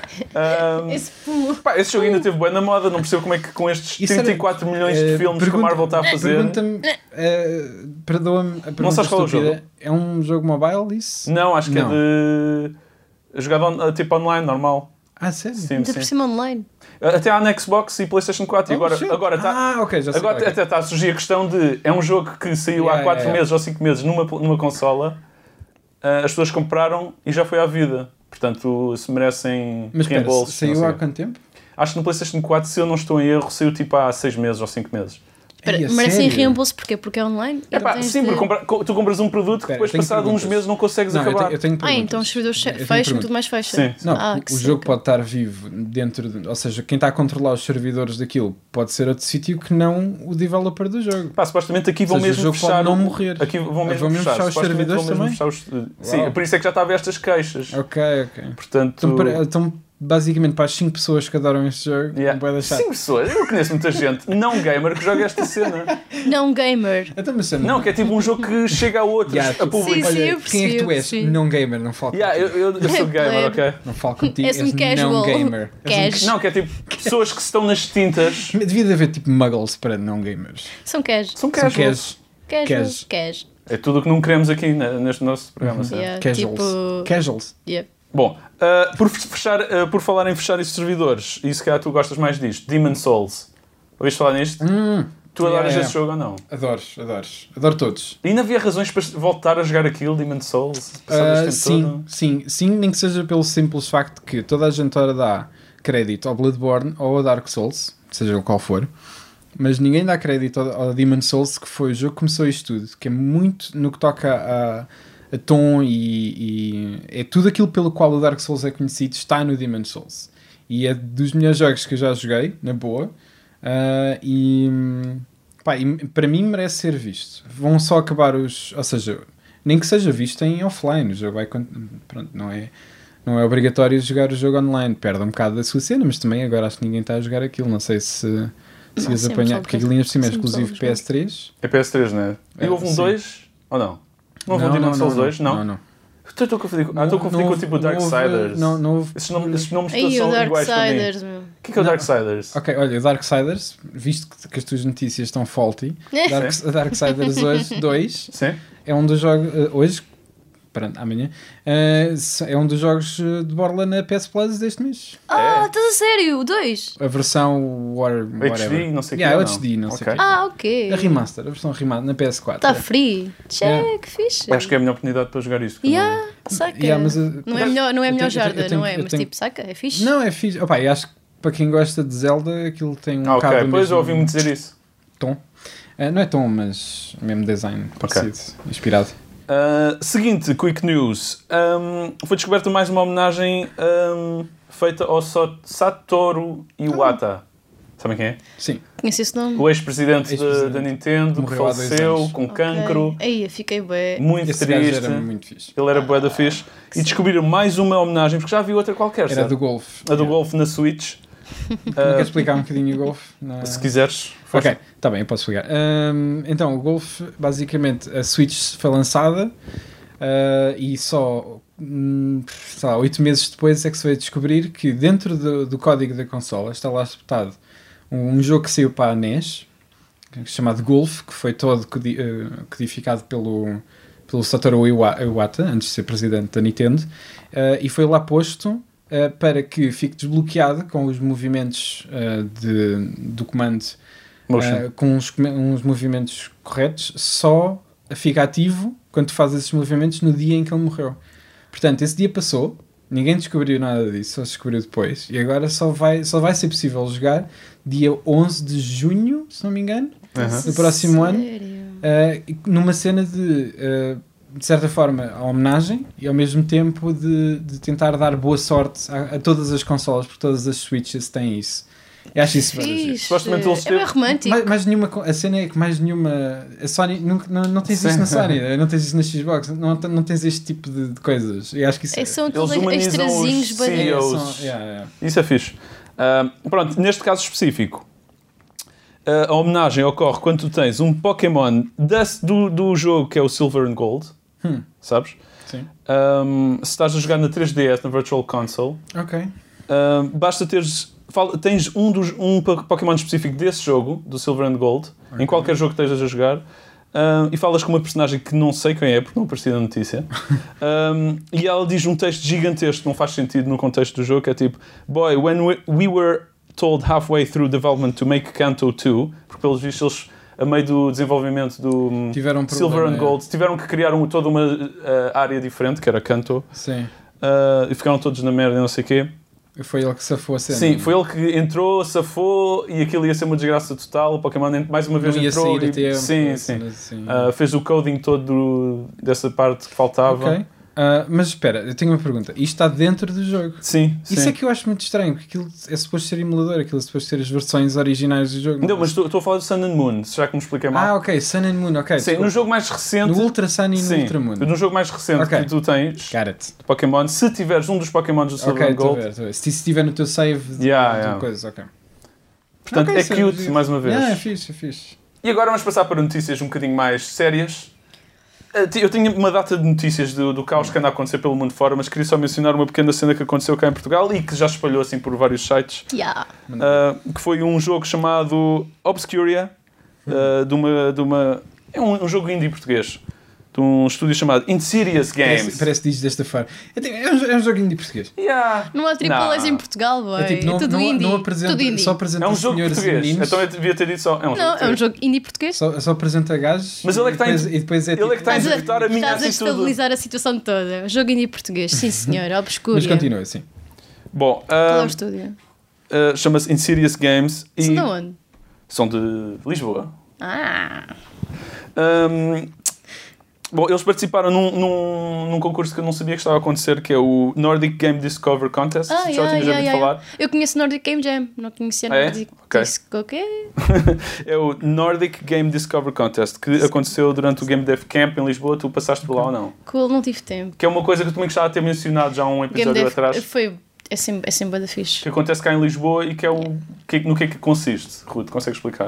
Um, Esse pulo. pá, esse jogo ainda teve bem na moda, não percebo como é que com estes Isso era- trinta e quatro milhões de Eh, filmes que a pergunta- Marvel está a fazer. Pergunta-me, eh, perdoa-me a pergunta sabes qual é o estúpida. jogo? É um jogo mobile isso? Não, acho que Não. é de. Jogado on- tipo online, normal. Ah, sério? Sim, Ainda sim. por cima online. Até há na Xbox e PlayStation quatro. e Oh, agora shit. agora está. Ah, ok, já sei. Agora qual é que é. até está a surgir a questão de. É um jogo que saiu há Yeah, quatro yeah, meses ou cinco meses numa, numa consola. ah, as pessoas compraram e já foi à vida. Portanto, se merecem Mas espera, reembolsos. não saiu sei. há quanto tempo? Acho que no PlayStation quatro, se eu não estou em erro, saiu tipo há seis meses ou cinco meses. Espera, Ei, a merecem sério? reembolso porquê? Porque é online? e É não pá, tens sim, de- porque compra- co- tu compras um produto que Espera, depois, eu tenho passado uns perguntas. meses, não consegues Não, eu acabar. tenho, eu tenho Ah, perguntas. então os servidores Eu tenho fecham, perguntas. tudo mais fecha. Sim. Não, ah, o, que o jogo seca. pode estar vivo dentro de, ou seja, quem está a controlar os servidores daquilo pode ser outro sítio que não o developer do jogo. Pá, supostamente aqui vão Ou seja, mesmo o jogo fechar. pode não o- morrer. Aqui vão mesmo Vão mesmo fechar, fechar os supostamente servidores vão mesmo também? fechar os- Sim, Uau. por isso é que já estava estas queixas. Ok, ok. Portanto. Então, para- então, basicamente, para as cinco pessoas que adoram este jogo, Yeah. não pode deixar. Cinco pessoas, eu conheço muita gente não gamer que joga esta cena. Não gamer. Então, mas, Não, que é tipo um jogo que chega a outros, Yeah, a tu- público. Sim, sim, Olha, eu quem é que tu percebi, és? eu percebi. Não gamer, não falo Yeah, eu, contigo. eu, eu sou gamer, ok? Não falo contigo, És um és casual. não gamer. És Cash. Não, que é tipo pessoas que estão nas tintas. um... Devia de haver tipo muggles para não gamers. São cash. São São casuals. cas- Casual. Cash. Cash. É tudo o que não queremos aqui né, neste nosso programa. certo? Yeah, casuals. tipo... Casuals. Yeah. Bom, uh, por, fechar, uh, por falar em fechar estes servidores, e se calhar tu gostas mais disto, Demon's Souls. Ouviste falar nisto? Hum, Tu adoras yeah, esse yeah. jogo ou não? Adores, adores. Adoro todos. E ainda havia razões para voltar a jogar aquilo, Demon's Souls? Passado Ah, este tempo sim, todo? sim, sim, nem que seja pelo simples facto que toda a gente ora dá crédito ao Bloodborne ou ao Dark Souls, seja o qual for, mas ninguém dá crédito ao, ao Demon's Souls, que foi o jogo que começou isto tudo, que é muito no que toca a, a tom e, e é tudo aquilo pelo qual o Dark Souls é conhecido está no Demon's Souls. E é dos melhores jogos que eu já joguei, na boa, ah, e, pá, e para mim merece ser visto. Vão só acabar os... Ou seja, nem que seja visto em offline, o jogo vai... con- Pronto, não é, não é obrigatório jogar o jogo online. Perde um bocado da sua cena, mas também agora acho que ninguém está a jogar aquilo. Não sei se, Se Não, ias sempre apanhar, só porque que- aquilo ainda por cima é sempre só exclusivo os P S três. É P S três, não é? E É, houve um sim. dois ou não? Não houve um Demon Souls dois? Não? Não, não. Estou a confundir com, ah, estou a confundir com o tipo não houve- Darksiders. Não, não houve. Esses nomes, esses nomes todos Aí, o são iguais para mim. Darksiders, meu. O que é, que é o Não. Darksiders? Ok, olha, Darksiders, visto que, que as tuas notícias estão faulty, Dark, Darksiders hoje dois Sim? é um dos jogos. eh, hoje, pronto, amanhã, eh, é um dos jogos eh, de Borla na P S Plus deste mês. Ah, estás a sério? O dois? A versão War, H D, whatever. não sei o que. Yeah, não. H D, não sei o Ok. quê. Ah, ok. A remaster, a versão remaster na P S quatro. Está free. Che, Yeah. que fixe. Acho que é a melhor oportunidade para jogar isto. porque Yeah, saca. Yeah, mas, uh, Não é melhor, não é eu melhor tenho- eu jarda, tenho- não é? eu Mas tenho- tipo, saca, é fixe. Não, é fixe. Opa, eu acho que para quem gosta de Zelda, aquilo tem um Ah, bocado ok. o Pois mesmo eu ouvi-me dizer isso. tom. Eh, não é tom, mas mesmo design parecido, inspirado. Uh, seguinte, Quick News. Um, foi descoberta mais uma homenagem um, feita ao So- Satoru Iwata. Sabem quem é? Sim. Conheci esse nome. O ex-presidente da- Ex-presidente. da Nintendo, que Morreu há dois faleceu anos. com cancro. Aí, fiquei bem. Muito Esse gajo triste. era muito fixe. Ele era bué da fixe. E descobriram mais uma homenagem, porque já havia outra qualquer, Era certo? do golfe. A do golfe na Switch. Não quer explicar um bocadinho o golfe? Na- Se quiseres. força. Ok, está bem, eu posso explicar. Hum, então, o golfe, basicamente, a Switch foi lançada uh, e só, hum, sei lá, oito meses depois é que se veio descobrir que dentro do, do código da consola está lá espetado um, um jogo que saiu para a N E S, chamado Golf, que foi todo codi- uh, codificado pelo, pelo Satoru Iwa- Iwata, antes de ser presidente da Nintendo, uh, e foi lá posto uh, para que fique desbloqueado com os movimentos uh, de, do comando Motion. uh, com uns, come- uns movimentos corretos, só fica ativo quando tu fazes esses movimentos no dia em que ele morreu. Portanto, esse dia passou, ninguém descobriu nada disso, só se descobriu depois, e agora só vai, só vai ser possível jogar dia onze de junho, se não me engano, Uhum. do próximo ano, Sério? uh, numa cena de, uh, de certa forma, a homenagem e ao mesmo tempo de, de tentar dar boa sorte a, a todas as consolas, porque todas as Switches têm isso. Eu acho isso bem giro. Fixe. Supostamente eles É bem teve- romântico. Mais, mais nenhuma, co- a cena é que mais nenhuma. A Sony nunca, não, não tens isto na Sony, não tens isto na Xbox, não, te- não tens este tipo de, de coisas. E acho que isso É, são aqueles Eles humanizam extrazinhos os bem- C E Os. são- yeah, yeah. Isso é fixe. Ah, pronto, neste caso específico, ah, a homenagem ocorre quando tu tens um Pokémon desse- do, do jogo que é o Silver and Gold, Hum, sabes? sim. Um, se estás a jogar na três D S, na Virtual Console, Ok. um, basta teres. fala- Tens um, dos, um po- Pokémon específico desse jogo, do Silver and Gold, em qualquer jogo que estejas a jogar, um, e falas com uma personagem que não sei quem é, porque não aparecia na notícia, um, e ela diz um texto gigantesco que não faz sentido no contexto do jogo, que é tipo: Boy, when we, we were told halfway through development to make Kanto two, porque pelos vistos eles, a meio do desenvolvimento do um, Tiveram um Silver problema, and Gold, tiveram que criar um- toda uma uh, área diferente, que era Kanto, Sim. uh, e ficaram todos na merda e não sei o quê. Foi ele que safou a cena. Sim, foi ele que entrou, safou, e aquilo ia ser uma desgraça total. O Pokémon mais uma vez Não ia entrou sair e, a tempo, sim, sim. cenas assim. Uh, fez o coding todo do- dessa parte que faltava. Ok. Ah, mas espera, eu tenho uma pergunta. Isto está dentro do jogo? Sim, sim. Isso é que eu acho muito estranho, porque aquilo é suposto ser emulador, aquilo é suposto ser as versões originais do jogo. Não, mas estou estou a falar do Sun and Moon, se já que me expliquei mal. Ah, ok, Sun and Moon, ok. sim, desculpa. no jogo mais recente. No Ultra Sun e no sim, Ultra Moon. no jogo mais recente Ok. que tu tens Got it. de Pokémon, se tiveres um dos Pokémon do Silver Ok, and estou a Gold, ver, estou a ver. Se estiver no teu save de, Yeah, de yeah. coisa, ok. portanto Ok, é isso cute, giro. mais uma vez. Yeah, é fixe, é fixe. E agora vamos passar para notícias um bocadinho mais sérias. Uh, ti- Eu tinha uma data de notícias do, do caos que anda a acontecer pelo mundo fora, mas queria só mencionar uma pequena cena que aconteceu cá em Portugal e que já se espalhou assim por vários sites, Yeah. uh, que foi um jogo chamado Obscuria, uh, de uma, de uma, é um, um jogo indie português, de um estúdio chamado Insidious Games. Parece, parece que diz desta forma. É, tipo, é, um, é um joguinho de português. Yeah. Não há triple A's Não. em Portugal, boy. É tipo, não, é tudo não, indie. não apresenta, tudo indie. só apresenta É um jogo senhores e português, meninos. então eu devia ter dito só. É um Não, jogo é um português. jogo indie português. Só, só apresenta gajos Mas ele é que e está a depois, in- e depois é ele é tipo, que está a Estás a, interpretar a minha estás a atitude. estabilizar a situação toda. Jogo indie português, sim senhor, obscuro. Mas continua assim. Bom, Qual é o uh, estúdio? uh, chama-se Insidious Games e São de onde? são de Lisboa. Ah, Um, bom, eles participaram num, num, num concurso que eu não sabia que estava a acontecer, que é o Nordic Game Discover Contest. ah Já yeah, tinhas yeah, ouvido yeah, falar? yeah. Eu conheço Nordic Game Jam, não conhecia Ah, é? Nordic Ok. Disco. quê? É o Nordic Game Discover Contest, que aconteceu durante o Game Dev Camp em Lisboa. Tu passaste por lá ou não? Cool, não tive tempo. Que é uma coisa que eu também gostava de ter mencionado já há um Game episódio Dev atrás. foi é sempre, é sempre bué da fixe. Que acontece cá em Lisboa e que é o, que, no que é que consiste? Ruth, consegue explicar?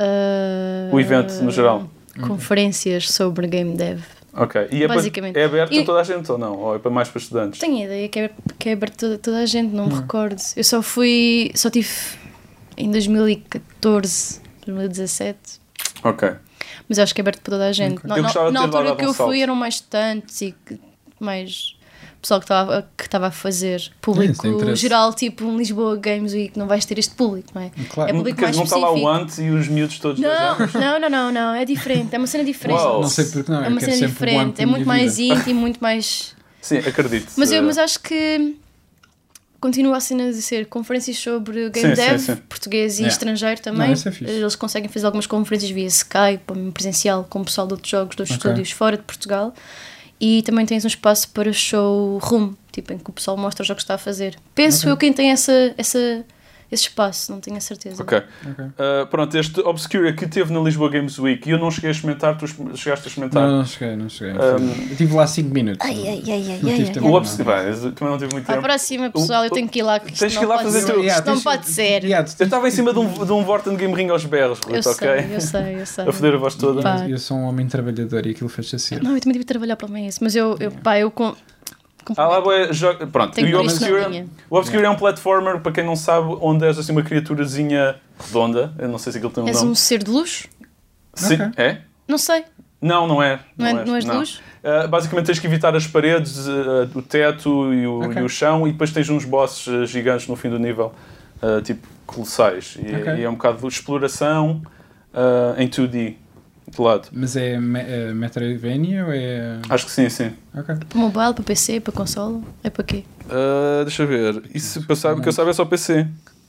Uh, O evento, no geral. Conferências sobre game dev. Ok. E é, Basicamente. para, é aberto E- a toda a gente ou não? Ou é para mais para estudantes? Tenho a ideia que é, que é aberto a toda, toda a gente, não me recordo. Eu só fui, só tive em dois mil e catorze, dois mil e dezassete, Ok. mas eu acho que é aberto para toda a gente. Ok. Na, Eu gostava de na ter altura dado que um eu salto. fui eram mais estudantes e que- mais pessoal que estava que estava a fazer público Isso, tem interesse. geral, tipo um Lisboa Games Week, não vais ter este público, não é? Claro. É público Porque mais não está lá o específico. Ant e os miúdos todos dez Não, anos? não, não, não, não, é diferente, é uma cena diferente. Uau. Não sei porque não, É eu uma quero cena sempre o One diferente, é na muito minha mais vida. íntimo, muito mais. Sim, acredito. Mas, eu, Eh, mas acho que continua a cena de ser conferências sobre game Sim, sim, dev, sim. português e Yeah. estrangeiro também. Não, isso é fixe. Eles conseguem fazer algumas conferências via Skype, ou mesmo presencial, com o pessoal de outros jogos, de outros Ok. estúdios fora de Portugal. E também tens um espaço para showroom, tipo, em que o pessoal mostra os jogos que está a fazer. Penso Ok. eu quem tem essa, essa, esse espaço, não tenho a certeza. Ok. Ok. Uh, pronto, este Obscura que teve na Lisboa Games Week e eu não cheguei a experimentar, tu chegaste a experimentar. Não, não cheguei, não cheguei. Um, Eu tive lá cinco minutos. Ai, ai, ai, ai, Não ai, tive ai, tempo. O Não. Obscura, vai, eu também não tive muito Para a tempo. próxima, pessoal, eu tenho que ir lá. Que isto Tens que ir não lá pode fazer ser. teu- Isto não tens- pode ser. Yeah, tu Eu tens- estava em cima de um, de um Vorten Game Ring aos berros, Ruth, Eu ok? sei, eu sei, eu sei. A foder a voz toda. Pá. Eu sou um homem trabalhador e aquilo fez assim. Não, eu também tive de trabalhar para mim isso, mas eu, eu pá, eu com. Ah, lá, bué, joga... Pronto, Tenho e o por isto na Obscura, linha. o Obscura é um platformer, para quem não sabe, onde és assim uma criaturazinha redonda. Eu não sei se aquilo tem um És nome. um ser de luz? Sim, Ok. é? Não sei. Não, não é. Não, é, és, não és de luz? Uh, basicamente tens que evitar as paredes, uh, o teto e o, Ok. e o chão, e depois tens uns bosses uh, gigantes no fim do nível, uh, tipo colossais. E, Ok. e é um bocado de exploração uh, em dois D, de lado. Mas é, me- é Metroidvania ou é. Acho que sim, sim. Ok. Para mobile, para P C, para consola? É para quê? Uh, deixa eu ver. Isso que eu, saiba, que eu saiba é só P C.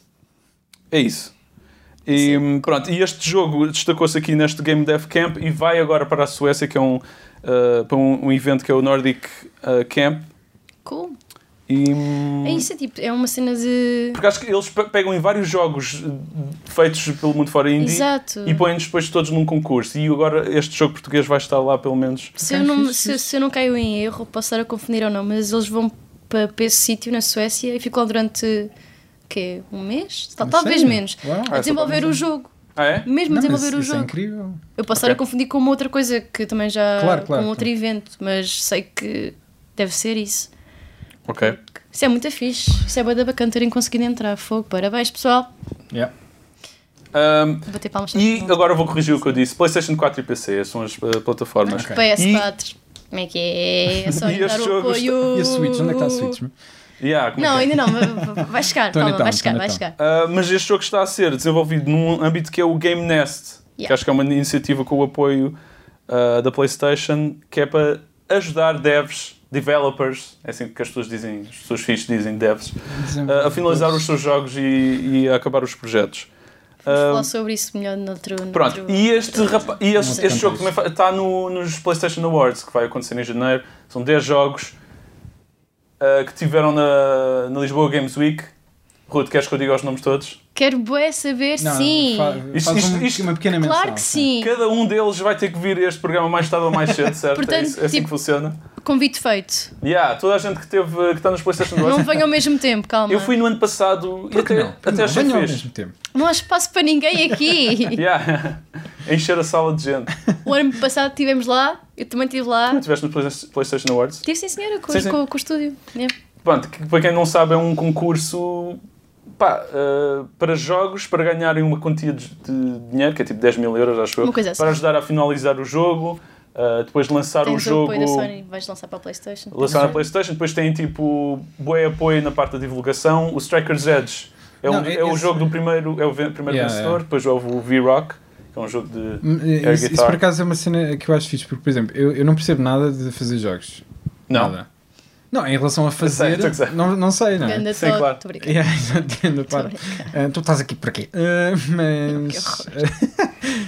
É isso. E hum, pronto, e este jogo destacou-se aqui neste Game Dev Camp e vai agora para a Suécia, que é um, uh, para um, um evento que é o Nordic uh, Camp. Cool. E, hum, É isso, é tipo, é uma cena de. porque acho que eles pe- pegam em vários jogos uh, feitos pelo mundo fora indie Exato. e põem-nos depois todos num concurso. E agora este jogo português vai estar lá pelo menos. Se, Ok, eu não, fixe, se, fixe. se eu não caio em erro, posso estar a confundir ou não, mas eles vão para, para esse sítio na Suécia e ficam lá durante. Quê? Um mês? Tal- Talvez Sério? menos. Uau. A desenvolver o jogo. Ah, é? Mesmo Não, a mas desenvolver o isso é jogo. incrível. Eu posso Ok. estar a confundir com uma outra coisa que também já. Claro, claro, com outro claro. evento, mas sei que deve ser isso. Ok. Isso é muito fixe. Isso é bué da bacana terem conseguido entrar. Fogo. Parabéns, pessoal. Yeah. Um, Vou bater palmas. e todo mundo. agora vou corrigir o que eu disse. PlayStation quatro e P C são as uh, plataformas. Ok. P S quatro. Como é que é? É só E dar este o jogo apoio. E a Switch? Onde é que está a Switch? meu? Yeah, como é Não, que é? ainda não. mas Vai chegar, Estou calma, então, vai chegar, estou vai então. chegar. Uh, mas este jogo está a ser desenvolvido num âmbito que é o Game Nest, que Yeah. acho que é uma iniciativa com o apoio uh, da PlayStation, que é para ajudar devs, developers, é assim que as pessoas dizem, as pessoas fixes dizem devs, uh, a finalizar os seus jogos e, e a acabar os projetos. Vamos Uh, falar sobre isso melhor noutro. Pronto, noutro- e este, rapa- e este, Noutro este jogo contexto. também fa- está no, nos PlayStation Awards, que vai acontecer em janeiro. São dez jogos uh, que tiveram na, na Lisboa Games Week. Ruth, queres que eu diga os nomes todos? Quero bué saber, Não, sim. fa- Isto- faz isto- um- isto- uma pequena menção. Claro que sim. Cada um deles vai ter que vir a este programa mais tarde ou mais cedo, certo? Portanto, é, isso- é assim tipo- que funciona. Convite feito. Yeah, toda a gente que, teve, que está nos PlayStation Awards. Não venham ao mesmo tempo, calma. Eu fui no ano passado e Por que até, não? Por que até não? achei Venham ao fixe. mesmo tempo. Não há espaço para ninguém aqui. Yeah. Encher a sala de gente. O ano passado estivemos lá, eu também estive lá. Estiveste nos Play- PlayStation Awards? Tive sim, senhora, com, Sim, sim. com, com o estúdio. Yeah. Pronto, que, para quem não sabe, é um concurso pá, uh, para jogos, para ganharem uma quantia de, de dinheiro, que é tipo dez mil euros, acho eu, Uma coisa assim. para ajudar a finalizar o jogo, uh, depois lançar Tens o o jogo. apoio da Sony, vais lançar para a PlayStation. Lançar na Ok. PlayStation, depois tem tipo bué apoio na parte da divulgação. O Strikers Edge é, Não, o, é o esse- jogo do primeiro, é o ve- primeiro Yeah, vencedor, yeah. depois houve o V-Rock, que é um jogo de Hum, air Isso, isso guitar. por acaso é uma cena que eu acho fixe, porque, por exemplo, eu, eu não percebo nada de fazer jogos. Não. Nada. Não, em relação a sei, fazer, estou a gozar. não, não sei, não é? Ganda Sim, só, claro. estou a brincar. Yeah, entendo, Estou a pá. brincar. Ah, tu estás aqui para quê? Ah, mas, Que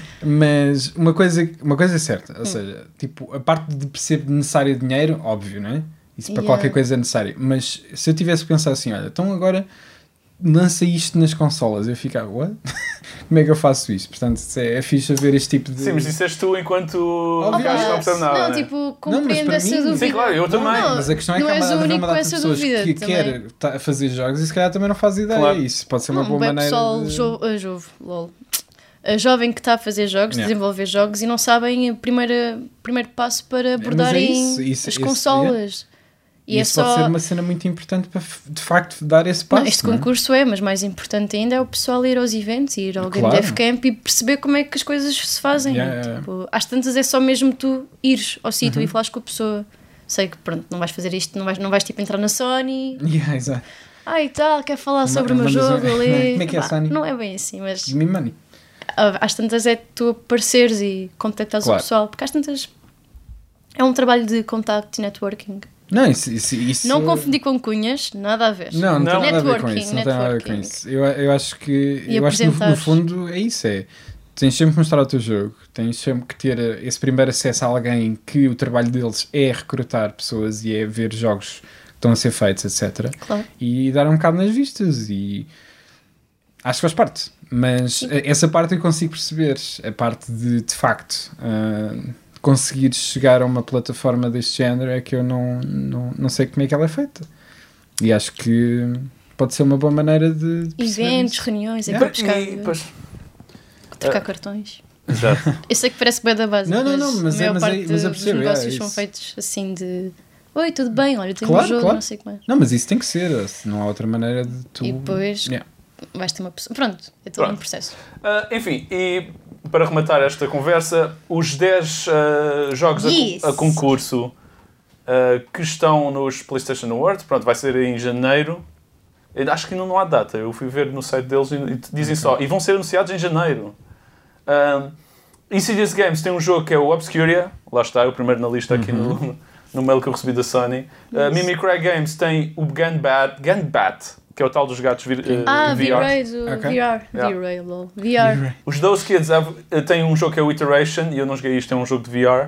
mas uma coisa, uma coisa é certa, Hum. ou seja, tipo, a parte de ser necessário dinheiro, óbvio, não é? Isso para Yeah. qualquer coisa é necessário. Mas se eu tivesse que pensar assim, olha, então agora lança isto nas consolas. Eu ficava, what? Como é que eu faço isto? Portanto, é, é fixe ver este tipo de... Sim, mas disseste tu enquanto Óbvio, gajo que não percebe nada. Não, né? tipo, compreendo para essa mim- dúvida. Sim, claro, eu também. Não, Mas a questão é não que há és uma, o haver único uma com data de essa pessoas dúvida que também. quer tá- fazer jogos e se calhar também não faz ideia. Claro. Isso pode ser uma Não, boa bem maneira pessoal, de... jo, a jove, lol. A jovem que está a fazer jogos, Yeah. desenvolver jogos e não sabem o primeiro, primeiro passo para abordarem isso, isso, as isso, consolas. E é isso pode só... ser uma cena muito importante para, de facto, dar esse passo. Não, este não é? concurso é, mas mais importante ainda é o pessoal ir aos eventos, ir ao Game Claro. Dev Camp e perceber como é que as coisas se fazem. Yeah, yeah, Tipo, às tantas é só mesmo tu ires ao sítio Uhum. e falares com a pessoa. Sei que pronto, não vais fazer isto, não vais, não vais tipo entrar na Sony. Yeah, exato. Ah, e tal, quer falar sobre o meu mandas um- jogo ali. Como é que é, Pá, Sony? não é bem assim, mas Give me money. ah, às tantas é tu apareceres e contactares Claro. o pessoal, porque às tantas é um trabalho de contacto e networking. Não, isso... isso, isso Não confundir com cunhas, nada a ver. Não, não, Não. tem nada a ver com Networking, isso. Não tem nada a ver com networking. isso. Eu, eu acho que, E eu acho que no, no apresentares. fundo é isso. É, tens sempre que mostrar o teu jogo. Tens sempre que ter eh, esse primeiro acesso a alguém que o trabalho deles é recrutar pessoas e é ver jogos que estão a ser feitos, etcétera. Claro. E dar um bocado nas vistas. E acho que faz parte. Mas Sim. eh, essa parte eu consigo perceber. A parte de, de facto, ah, conseguir chegar a uma plataforma deste género é que eu não, não, não sei como é que ela é feita. E acho que pode ser uma boa maneira de, de perceber Eventos, isso. reuniões, é Yeah. para buscar, E, pois, trocar cartões. exato. Eu sei que parece bem da base, Não, não, não, mas a é- maior mas é- parte mas eu dos percebo, é, negócios são isso. feitos assim de oi, tudo bem, olha, tenho Claro, um jogo, claro. não sei o que mais. Não, mas isso tem que ser. Se não há outra maneira de tu... E depois Yeah. vais ter uma pessoa. Pronto, é todo Pronto. um processo. Ah, enfim, e para rematar esta conversa, os dez ah, jogos a con- Yes. a, concurso ah, que estão nos PlayStation Awards, pronto, vai ser em janeiro. Eu acho que ainda não há data. Eu fui ver no site deles e e dizem só, e vão ser anunciados em janeiro. Um, Insidious Games tem um jogo que é o Obscuria, lá está, é o primeiro na lista aqui no, no mail que eu recebi da Sony. Uh, Mimicry Games tem o Gunbat, Gunbat, que é o tal dos gatos vir, uh, Ah, V R. V-Ray, do Ok. V R. Yeah. V-Ray, lol. V R. Os Those Kids have, uh, têm um jogo que é o Iteration, e eu não joguei isto, é um jogo de V R.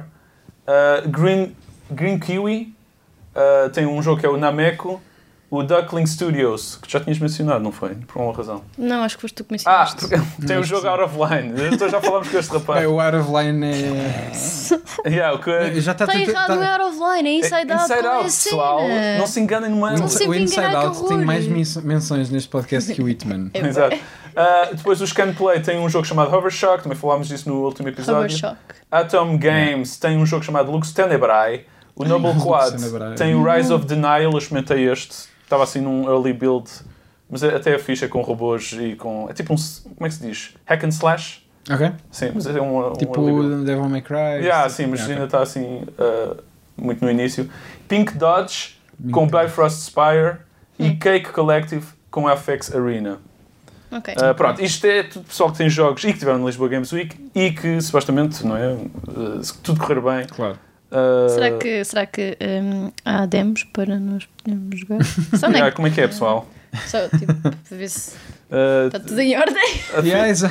Uh, Green, Green Kiwi uh, tem um jogo que é o Nameko. O Duckling Studios, que já tinhas mencionado, não foi? Por uma razão. Não, acho que foste tu que Ah, mencionaste. porque tem o jogo Out of Line. Então já falámos com este rapaz. É, o Out of Line é... Yeah, o que é- Eu já está Está tudo- errado, não é tá- out of line, é inside out. Inside qual é a Out, pessoal. cena? Não se enganem no O, mail. Estão Ins- sempre o Inside enganar, Out que tem horror. mais men- menções neste podcast que o Hitman. É bué. Exato. Ah, depois o Scan Play tem um jogo chamado Hovershock, também falámos disso no último episódio. Hovershock. Atom Games tem um jogo chamado Lux Tenebrae. O Noble Lux Quad Tenebrae. tem o Rise of Denial, eu experimentei este. Estava assim num early build, mas é- até a ficha com robôs e com... É tipo um... Como é que se diz? Hack and slash? Ok? Sim, mas é um, um Tipo early build. o Devil May Cry. Yeah, sim, mas Yeah, ainda ok. está assim uh, muito no início. Pink Dodge Pink com Dodge. Bifrost Spire e Hum. Cake Collective com F X Arena. Ok. Uh, pronto, isto é tudo pessoal que tem jogos e que tiveram no Lisboa Games Week e que supostamente, não é? Uh, se tudo correr bem. Claro. uh, Será que, será que hum, há demos para nós podermos jogar? Só nem. yeah, como é que é, pessoal? Só tipo, para ver se Uh, está tudo em ordem. Yeah, exato.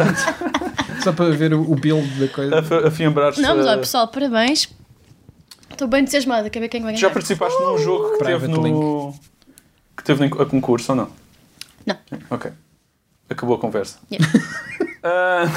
Só para ver o, o build da coisa. a, a, a fiembrar-se. Não, mas olha, uh, pessoal, parabéns. Estou bem entusiasmada, quer ver quem vai ganhar? já participaste num jogo que teve Private no. que teve no- a concurso ou não? Não. Ok. Acabou a conversa. Yeah. Ah,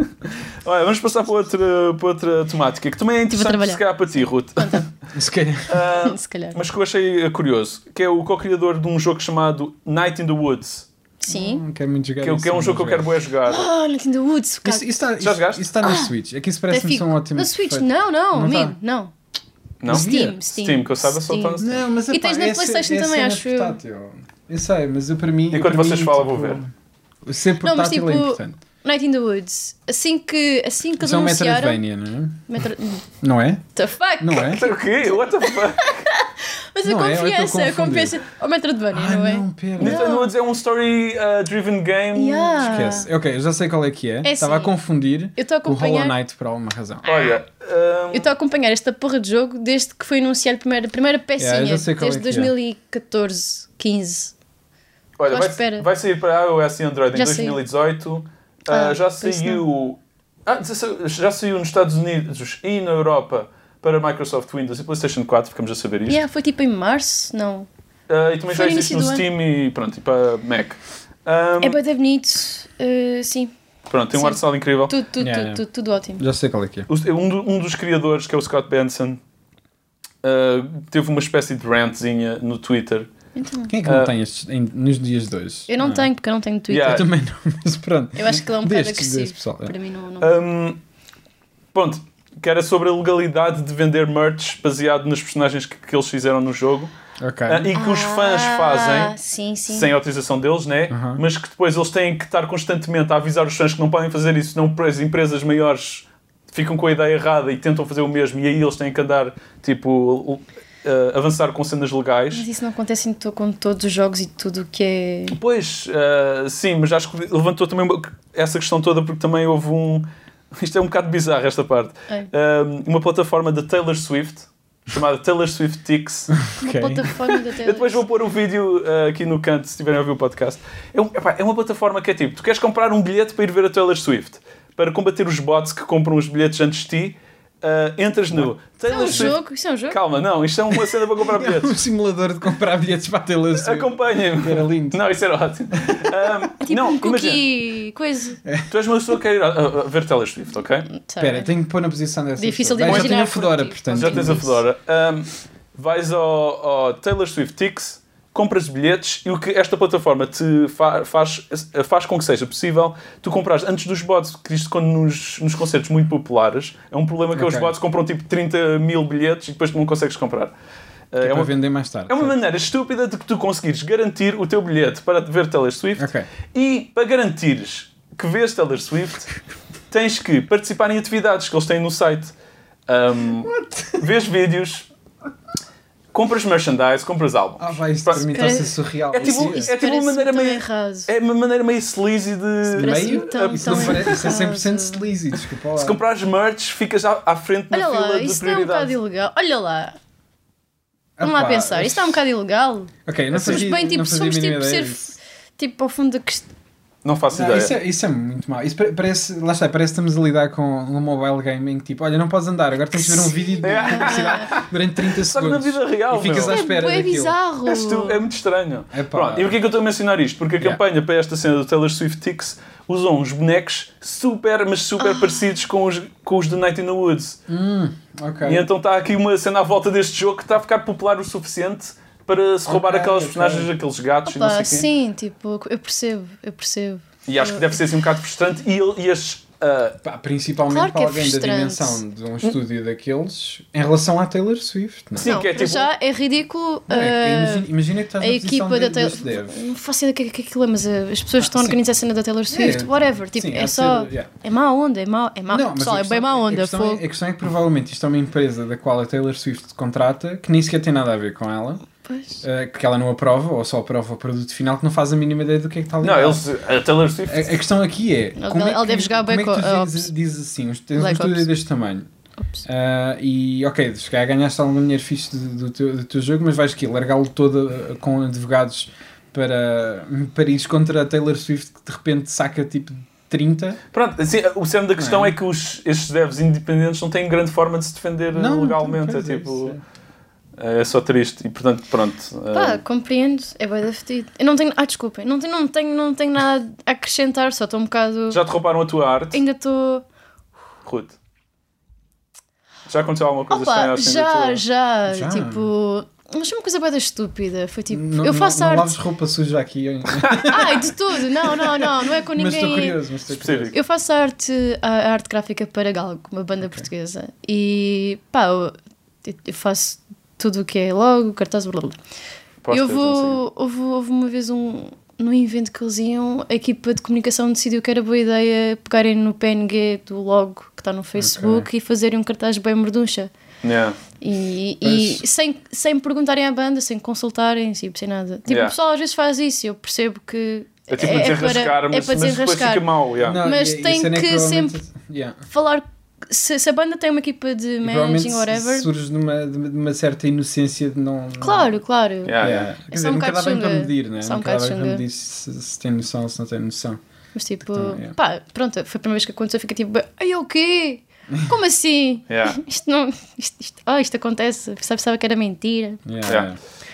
olha, vamos passar para outra, para outra temática que também é Estive a interessante trabalhar. se calhar para ti, Ruth. Se calhar. Ah, Se calhar. mas que eu achei curioso, que é o co-criador de um jogo chamado Night in the Woods, Sim. Não quero muito jogar que, é- isso, que é um não jogo que eu vou quero jogar. bué jogar. Oh, Nintendo Woods. cara. Isso, isso está, Já isso, jogaste? isso está na Switch. Aqui isso parece-me Até um fico- ótimo. Na Switch? efeito. Não, não, Não amigo, tá. não. Não? Steam, Steam. Steam, que eu saiba só Steam. está no Steam. Não, mas E epá, tens na é PlayStation ce- é também, cena acho eu. portátil. Eu sei, mas eu para mim. eu Enquanto para vocês mim, falam, vou tipo, ver. Ser Não, mas portátil é tipo, importante. Night in the Woods. Assim que, assim que eles Isso é um anunciaram... Metroidvania, não é? Metro... Não é? The fuck? Não é? O quê? What the fuck? Mas a Não é? Eu estou a confiança, a confundir. confiança... O Metroidvania, Ah, não é? não, pera. Nintendo Woods é um story-driven game. Yeah. Esquece. Ok, eu já sei qual é que é. É Estava a assim, confundir eu estou a com o Hollow acompanhar... Knight por alguma razão. Olha, ah, Eu estou a acompanhar esta porra de jogo desde que foi anunciado a primeira, a primeira pecinha, Yeah, eu já sei qual desde é que é. dois mil e catorze, quinze. olha Estou à vai, espera. vai sair para iOS e Android em Já dois mil e dezoito. Ah, Ah, já por isso saiu. Ah, já saiu nos Estados Unidos e na Europa para Microsoft Windows e PlayStation quatro, ficamos a saber isto. Yeah, foi tipo em março? Não. Ah, e também Foi já no existe início no do Steam e pronto, e para Mac. Um, É bem bonito, uh, sim. Pronto, tem um Sim. arte style incrível. Tudo, tudo, Yeah, tudo, yeah. tudo, tudo ótimo. Já sei qual é que é. O- Um, do- um dos criadores, que é o Scott Benson, uh, teve uma espécie de rantzinha no Twitter. Então, Quem é que não Ah. tem estes em- nos dias de hoje? eu não Ah. tenho, porque eu não tenho Twitter. Yeah. Eu também não, mas pronto. Eu acho que ele é um bocado Destes, agressivo. deste pessoal, é. Para mim não... não... Um, pronto, que era sobre a legalidade de vender merch baseado nas personagens que, que eles fizeram no jogo. Ok. Uh, e que os fãs Ah, fazem sim, sim. sem autorização deles, né? Uhum. Mas que depois eles têm que estar constantemente a avisar os fãs que não podem fazer isso, senão as empresas maiores ficam com a ideia errada e tentam fazer o mesmo, e aí eles têm que andar, tipo, uh, avançar com cenas legais. Mas isso não acontece em to- com todos os jogos e tudo o que é... Pois, uh, sim, mas acho que levantou também uma- essa questão toda porque também houve um... Isto é um bocado bizarro, esta parte. É. Um, uma plataforma da Taylor Swift, chamada Taylor Swift Tix. Uma Ok. plataforma da Eu Taylor. depois vou pôr o vídeo uh, aqui no canto, se estiverem a ouvir o podcast. É, um, epá, é uma plataforma que é tipo, tu queres comprar um bilhete para ir ver a Taylor Swift, para combater os bots que compram os bilhetes antes de ti, uh, entras no Isso é Taylor um Swift... jogo? Isso é um jogo? Calma, não, isto é uma cena para comprar É um bilhetes. simulador de comprar bilhetes para a Taylor Swift. Acompanhem-me. Era lindo. Não, isso era ótimo. Um, É tipo não, um imagina, cookie... Coisa. tu és uma pessoa que quer ir a, a- a ver Taylor Swift, ok? Tá Espera, bem. tenho que pôr na posição dessa Difícil de pessoa. Bem, já tenho a imaginar Fedora, por ti. portanto. Já tens a isso. Fedora. Um, vais ao, ao Taylor Swift Tix, compras bilhetes e o que esta plataforma te fa- faz, faz com que seja possível tu comprares antes dos bots, que isto quando nos, nos concertos muito populares é um problema que Ok. os bots compram tipo trinta mil bilhetes e depois tu não consegues comprar. Uh, É, é para uma, vender mais tarde. é uma maneira estúpida de que tu conseguires garantir o teu bilhete para ver Taylor Swift. Ok. E para garantires que vês Taylor Swift, tens que participar em atividades que eles têm no site. Um, vês vídeos, compras merchandise, compras álbuns. Ah, vai, isso Pá, para mim está a ser Parece- surreal. É tipo- Isso é tipo uma Parece maneira tão meio- errado. É uma maneira meio sleazy de... Parece meio, tão- isso, tão não parece, isso é errado. cem por cento sleazy, desculpa lá. Se comprares merch, ficas à, à frente na Olha fila lá, de isso não é um bocado prioridade. ilegal. Olha lá. Vamos lá Epá, pensar. Isto está um bocado ilegal. Ok, não Mas fazia, bem, tipo, não se fazia a formos mínima tipo, ideia ser disso. tipo ao fundo da questão. Não faço Não, ideia. isso, é, isso é muito mau. Isso pa- parece, lá está, parece que estamos a lidar com um mobile gaming que tipo, olha, não podes andar, agora tens de ver um vídeo de É. publicidade durante trinta Só que na segundos. vida real, e ficas meu. à espera é daquilo. bizarro. É, estu- é muito estranho. Epá. Pronto, e porquê é que eu estou a mencionar isto? Porque a Yeah. campanha para esta cena do Taylor Swift Tix usam uns bonecos super, mas super Ah. parecidos com os, com os do Night in the Woods. Hum, ok. E então está aqui uma cena à volta deste jogo que está a ficar popular o suficiente para se roubar Ok, aquelas ok. personagens, aqueles gatos e não sei Opa, o quê. sim, tipo, eu percebo, eu percebo. E acho que deve ser assim um bocado frustrante. E, ele- e as... ah, Pá, principalmente Claro que para é alguém da frustrante. dimensão de um estúdio daqueles em relação à Taylor Swift. Não é? Sim, não, que é para tipo- já é ridículo. Não, é que uh, imagina, imagina que estás a na posição equipa da de- Taylor. desse dev. Não faço ideia do que é que aquilo é, mas uh, as pessoas que estão a sim. organizar a cena da Taylor Swift, É, whatever. Tipo, sim, há é de só. ser, yeah. É má onda, é má. É má. Não, mas Pessoal, a é questão- bem má a onda. questão, Fogo. é, a questão é que provavelmente isto é uma empresa da qual a Taylor Swift te contrata que nem sequer tem nada a ver com ela, Pois. eh, que ela não aprova ou só aprova o produto final, que não faz a mínima ideia do que é que está ali. não, dentro. eles, a Taylor Swift... A, a questão aqui é Ela- como é ela que, deve jogar como é que Black tu Ops. dizes, dizes assim, uns- tens um Black estúdio Ops. deste tamanho Ops. ah, e ok, se calhar ganhaste algum dinheiro fixe do, do, teu, do teu jogo, mas vais aqui largá-lo todo ah, com advogados para, para ires contra a Taylor Swift que de repente saca tipo trinta. Pronto, assim, o cerne da questão Não é? é que os, estes devs independentes não têm grande forma de se defender Não, legalmente. pois É é, tipo... isso É só triste. E portanto, pronto. Pá, ah, compreendo. É bem da fedido. Eu não tenho. Ah, desculpem. Não tenho, não, tenho, não tenho nada a acrescentar, só estou um bocado. já te roubaram a tua arte, Ainda estou. Ruth? Já aconteceu alguma coisa estranha Opa, assim já, da tua... já, Já? Tipo. Mas foi uma coisa bem da estúpida. Foi tipo. Não, eu faço não, arte. Não laves roupa suja aqui. hein? Ai, de tudo. Não, não, não. Não é com Mas estou ninguém. curioso. Mas estou Específico. curioso. Eu faço arte, a arte gráfica para Galgo, uma banda portuguesa. E pá, eu, eu faço tudo o que é logo, cartaz, blá blá. Posters, Eu não sei. vou, houve, houve uma vez um, num evento que eles iam, a equipa de comunicação decidiu que era boa ideia pegarem no P N G do logo que está no Facebook e fazerem um cartaz bem merduncha. Yeah. E, e Mas- sem, sem perguntarem à banda, sem consultarem, tipo, sem nada. Tipo, Yeah. o pessoal às vezes faz isso, eu percebo que É tipo desenrascar, para, mas, é para mas depois desenrascar. fica mau. Yeah. Não, Mas e- e a tem cena é que provavelmente- sempre- Yeah. Falar, se, se a banda tem uma equipa de E managing, provavelmente whatever. surge de uma, de uma certa inocência de não. não- Claro, claro. Yeah, yeah. Yeah. Quer É dizer, só um nunca dá bocado bem para chunga. medir, né? Só um Nunca dá bocado bem para chunga. medir se, se tem noção ou se não tem noção. Mas tipo, Então, yeah. pá, pronto, foi a primeira vez que aconteceu, fica tipo, ai o quê? Como assim? Yeah. Isto não. Isto, isto, oh, isto acontece, pensava, pensava que era mentira. Yeah, Yeah. yeah.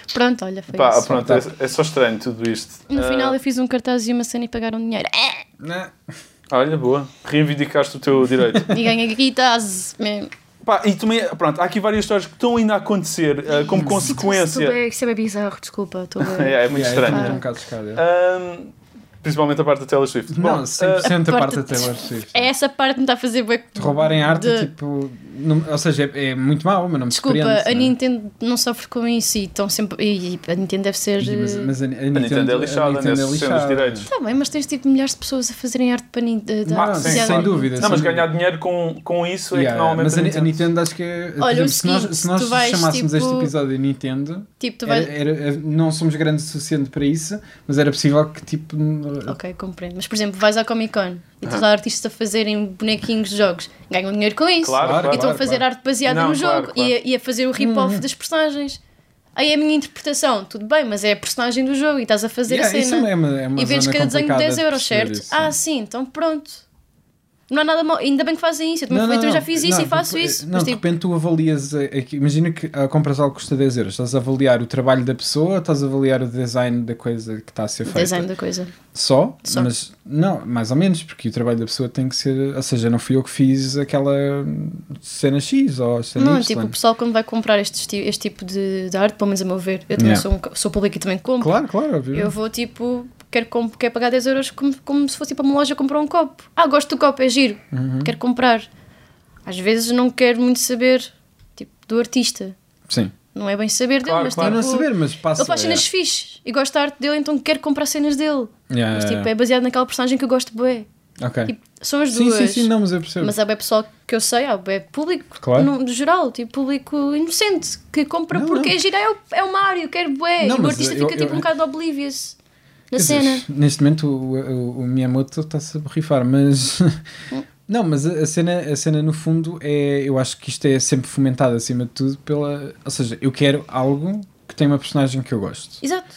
Pronto, olha, foi Pá, isso. pronto, é, é só estranho tudo isto. No Uh, final eu fiz um cartaz e uma cena e pagaram dinheiro. É! Não. Olha, boa. Reivindicaste o teu direito. E ganhei cartaz mesmo. Pá, e também, pronto, há aqui várias histórias que estão ainda a acontecer uh, como consequência. Estou bem, isso é bem bizarro, desculpa. Estou bem. é, é muito Yeah, estranho. é um bocado chocado, é. Um, principalmente a parte da Taylor Swift. Não, Bom, cem por cento a a parte parte da de- Taylor Swift. É essa parte que me está a fazer bem. De roubarem arte, de- tipo... Não, ou seja, é, é muito mau, mas não me Desculpa, surpreende. a não é? Nintendo não sofre com isso e estão sempre. E a Nintendo deve ser. Ih, Mas, mas a, a Nintendo, Nintendo é lixada a Nintendo é nesses cenas de direitos. Está bem, mas tens tipo milhares de pessoas a fazerem arte para Nintendo. Ah, sim, sem claro. dúvida. Não, mas sem ganhar dúvida. dinheiro com, com isso é Yeah, que normalmente mas a, a Ni- a Nintendo... Nintendo acho que... por Olha, exemplo, o se nós, seguinte, se nós tu vais, chamássemos tipo- este episódio Nintendo, Tipo, tu era, vais. era- não somos grandes o suficiente para isso, mas era possível que tipo... Ok, compreendo. Mas por exemplo, vais à Comic Con e tens Ah. lá artistas a fazerem bonequinhos de jogos, ganham dinheiro com isso. Claro, Claro, claro. E estão a claro, fazer claro. arte baseada Não, no claro, jogo claro. E, a, e a fazer o rip-off Uhum. das personagens. Aí é a minha interpretação, tudo bem, mas é a personagem do jogo e estás a fazer Yeah, a isso cena. é uma, é uma E vendes zona cada desenho de complicada dez euros, perceber certo? isso. Ah, sim, então pronto. Não há nada mal. Ainda bem que fazem isso. Eu também, Não, falei, não, também já não. fiz isso Não, e faço de- isso. Não, mas de tipo, repente tu avalias, a- a- imagina que ah, compras algo que custa dez euros, estás a avaliar o trabalho da pessoa, estás a avaliar o design da coisa que está a ser o feita. design da coisa. Só? Só. Mas não, mais ou menos, porque o trabalho da pessoa tem que ser, ou seja, não fui eu que fiz aquela cena X ou cena Não, Y. tipo, o pessoal quando vai comprar este, esti- este tipo de, de arte, pelo menos a meu ver, eu também Yeah. sou, um, sou público e também compro. Claro, claro, óbvio. Eu vou tipo, quero, comp- quero pagar dez euros como, como se fosse tipo uma loja comprar um copo. Ah, gosto do copo, é giro, Uhum. quero comprar. Às vezes não quero muito saber tipo, do artista. Sim. Não é bem saber dele, Claro, mas claro. Eu tipo, não saber, mas passa. ele faz cenas fixes e gosto da arte dele, então quero comprar cenas dele. Yeah, Mas yeah, tipo, é baseado naquela personagem que eu gosto bué. Ok. Tipo, são as Sim, duas. sim, sim, não, mas eu percebo. Mas há bem pessoal que eu sei, há bem público Claro. no, no geral, tipo público inocente, que compra Não, porque não. é gira, é o, é o Mário, quero bué. Não, E o mas artista eu- fica tipo eu- um bocado oblivious na Quer dizer, cena. neste momento o, o, o Miyamoto está-se a borrifar, mas. Não, mas a, a cena, a cena no fundo é. Eu acho que isto é sempre fomentado acima de tudo pela. Ou seja, eu quero algo que tem uma personagem que eu gosto. Exato.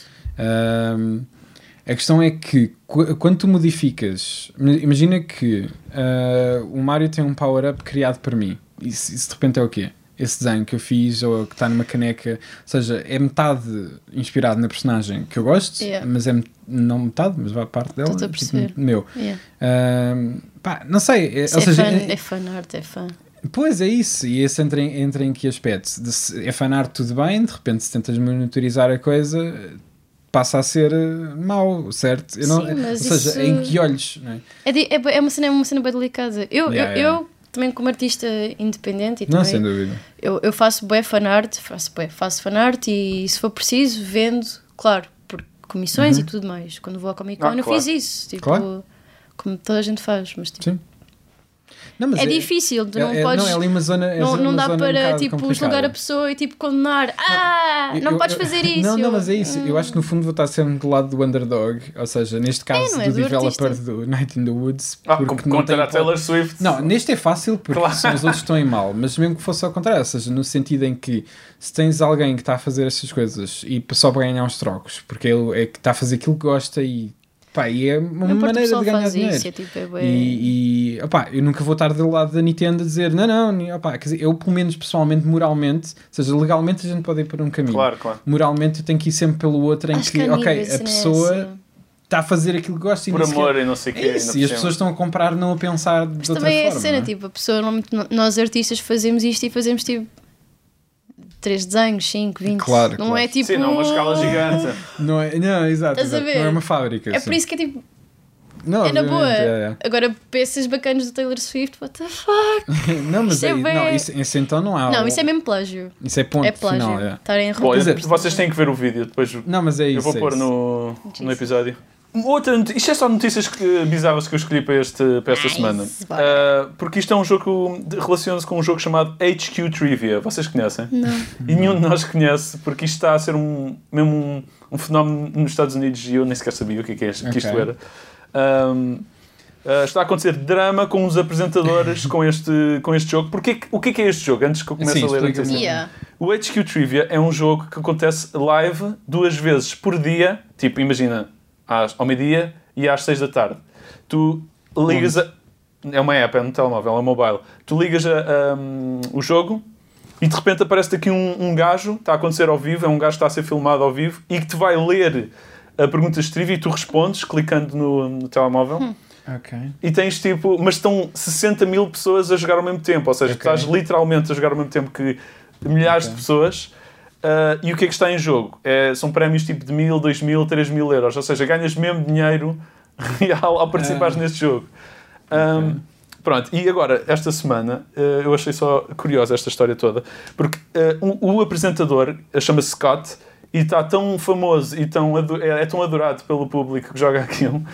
Ahm, a questão é que qu- quando tu modificas, imagina que ah, o Mario tem um power-up criado para mim. Isso, isso de repente é o quê? Esse desenho que eu fiz ou que está numa caneca, ou seja, é metade inspirado na personagem que eu gosto, Yeah. mas é met- não metade, mas vai parte dela, Estou-te a tipo, perceber. meu. Yeah. Ahm, pá, não sei, é, Isso ou é, seja, fã, é- é fã art, é fã. pois é isso, e esse entra em, entra em que aspecto? De se é fanart tudo bem, de repente se tentas monitorizar a coisa passa a ser eh, mau, certo? Eu não, Sim, mas ou seja, isso- em que olhos? Não é? É, di- é, bué- é uma cena, é uma cena bem delicada. Eu, Yeah, eu, yeah. eu, também como artista independente, e Não, também, sem dúvida. eu, eu faço bué fanart, faço, bué, faço fanart e se for preciso vendo, claro, por comissões e tudo mais. Quando vou à Comic Con Ah, eu claro. fiz isso, tipo, Claro. como toda a gente faz, mas tipo, Sim. Não, mas é, difícil, tu não é, podes... Não, é ali uma zona. é Não, uma não dá zona um para bocado tipo, complicada. julgar a pessoa e tipo condenar. Ah, Eu- não eu- podes eu- fazer isso. Não, não, Eu- mas é isso. Eu acho que no fundo vou estar sempre do lado do underdog, ou seja, neste caso não é do, do developer artista. do Night in the Woods. Ah, porque como não tem contra a hipótese- Taylor Swift. Não, neste é fácil porque Claro. são os outros que estão em mal, mas mesmo que fosse ao contrário, ou seja, no sentido em que se tens alguém que está a fazer essas coisas e só para ganhar uns trocos, porque ele é que está a fazer aquilo que gosta e, pá, e é uma Não importa, o maneira pessoal de ganhar faz dinheiro. isso, é tipo, é bué- E, e opá, eu nunca vou estar do lado da Nintendo a dizer não, não, ni- opá, quer dizer, eu pelo menos pessoalmente, moralmente, ou seja, legalmente a gente pode ir por um caminho. Claro, claro. Moralmente eu tenho que ir sempre pelo outro em Acho que, que há ok, níveis, a né, pessoa assim. está a fazer aquilo que gosta e Por nem sequer- amor e não sei o quê. é isso, ainda e as por pessoas cima. estão a comprar não a pensar de Mas outra também é a forma. cena, não é? tipo, a pessoa, normalmente no- nós artistas fazemos isto e fazemos tipo três desenhos, cinco, vinte. Claro, não claro. é tipo. Sim, não, uma escala gigante. Não, é, não, exato, Estás a exato, ver? não é uma fábrica. É sim. por isso que é tipo. Não, É na obviamente, boa. é, Agora, peças bacanas do Taylor Swift, what the fuck? é. Não, mas Isso é é, bué- não, isso, isso então não há. Não, isso é mesmo plágio. Isso é ponto É plágio. final, é. Estarem a Bom, roubar. eu- vocês têm que ver o vídeo, depois Não, mas é isso. eu vou é pôr isso. no, Jesus. no episódio. Outra noti- isto é só notícias que, bizarras que eu escolhi para, este, para esta Nice, semana. bora. Ah, porque isto é um jogo, de- relaciona-se com um jogo chamado H Q Trivia. Vocês conhecem? Não. E nenhum de nós conhece, porque isto está a ser um, mesmo um, um fenómeno nos Estados Unidos e eu nem sequer sabia o que, é que, é- que isto Ok. era. Ahm, ah, está a acontecer drama com os apresentadores com, este, com este jogo. Porque, o que é que é este jogo? Antes que eu comece Sim, a ler a explica-me. notícia. Yeah. O H Q Trivia é um jogo que acontece live duas vezes por dia. Tipo, imagina, às, ao meio-dia e às seis da tarde. Tu ligas a... É uma app, é no telemóvel, é mobile. Tu ligas a, um, o jogo, e de repente aparece-te aqui um, um gajo, está a acontecer ao vivo, é um gajo que está a ser filmado ao vivo e que te vai ler a pergunta de trivia e tu respondes clicando no, no telemóvel. Hum. Ok. E tens tipo, mas estão sessenta mil pessoas a jogar ao mesmo tempo, ou seja, okay. tu estás literalmente a jogar ao mesmo tempo que milhares okay. de pessoas. Uh, e o que é que está em jogo? É, são prémios tipo de mil, dois mil, três mil euros, ou seja, ganhas mesmo dinheiro real ao participares uh. neste jogo. Um, okay. Pronto, e agora, esta semana, uh, eu achei só curiosa esta história toda, porque uh, o, o apresentador chama-se Scott e está tão famoso e tão é, é tão adorado pelo público que joga aquilo.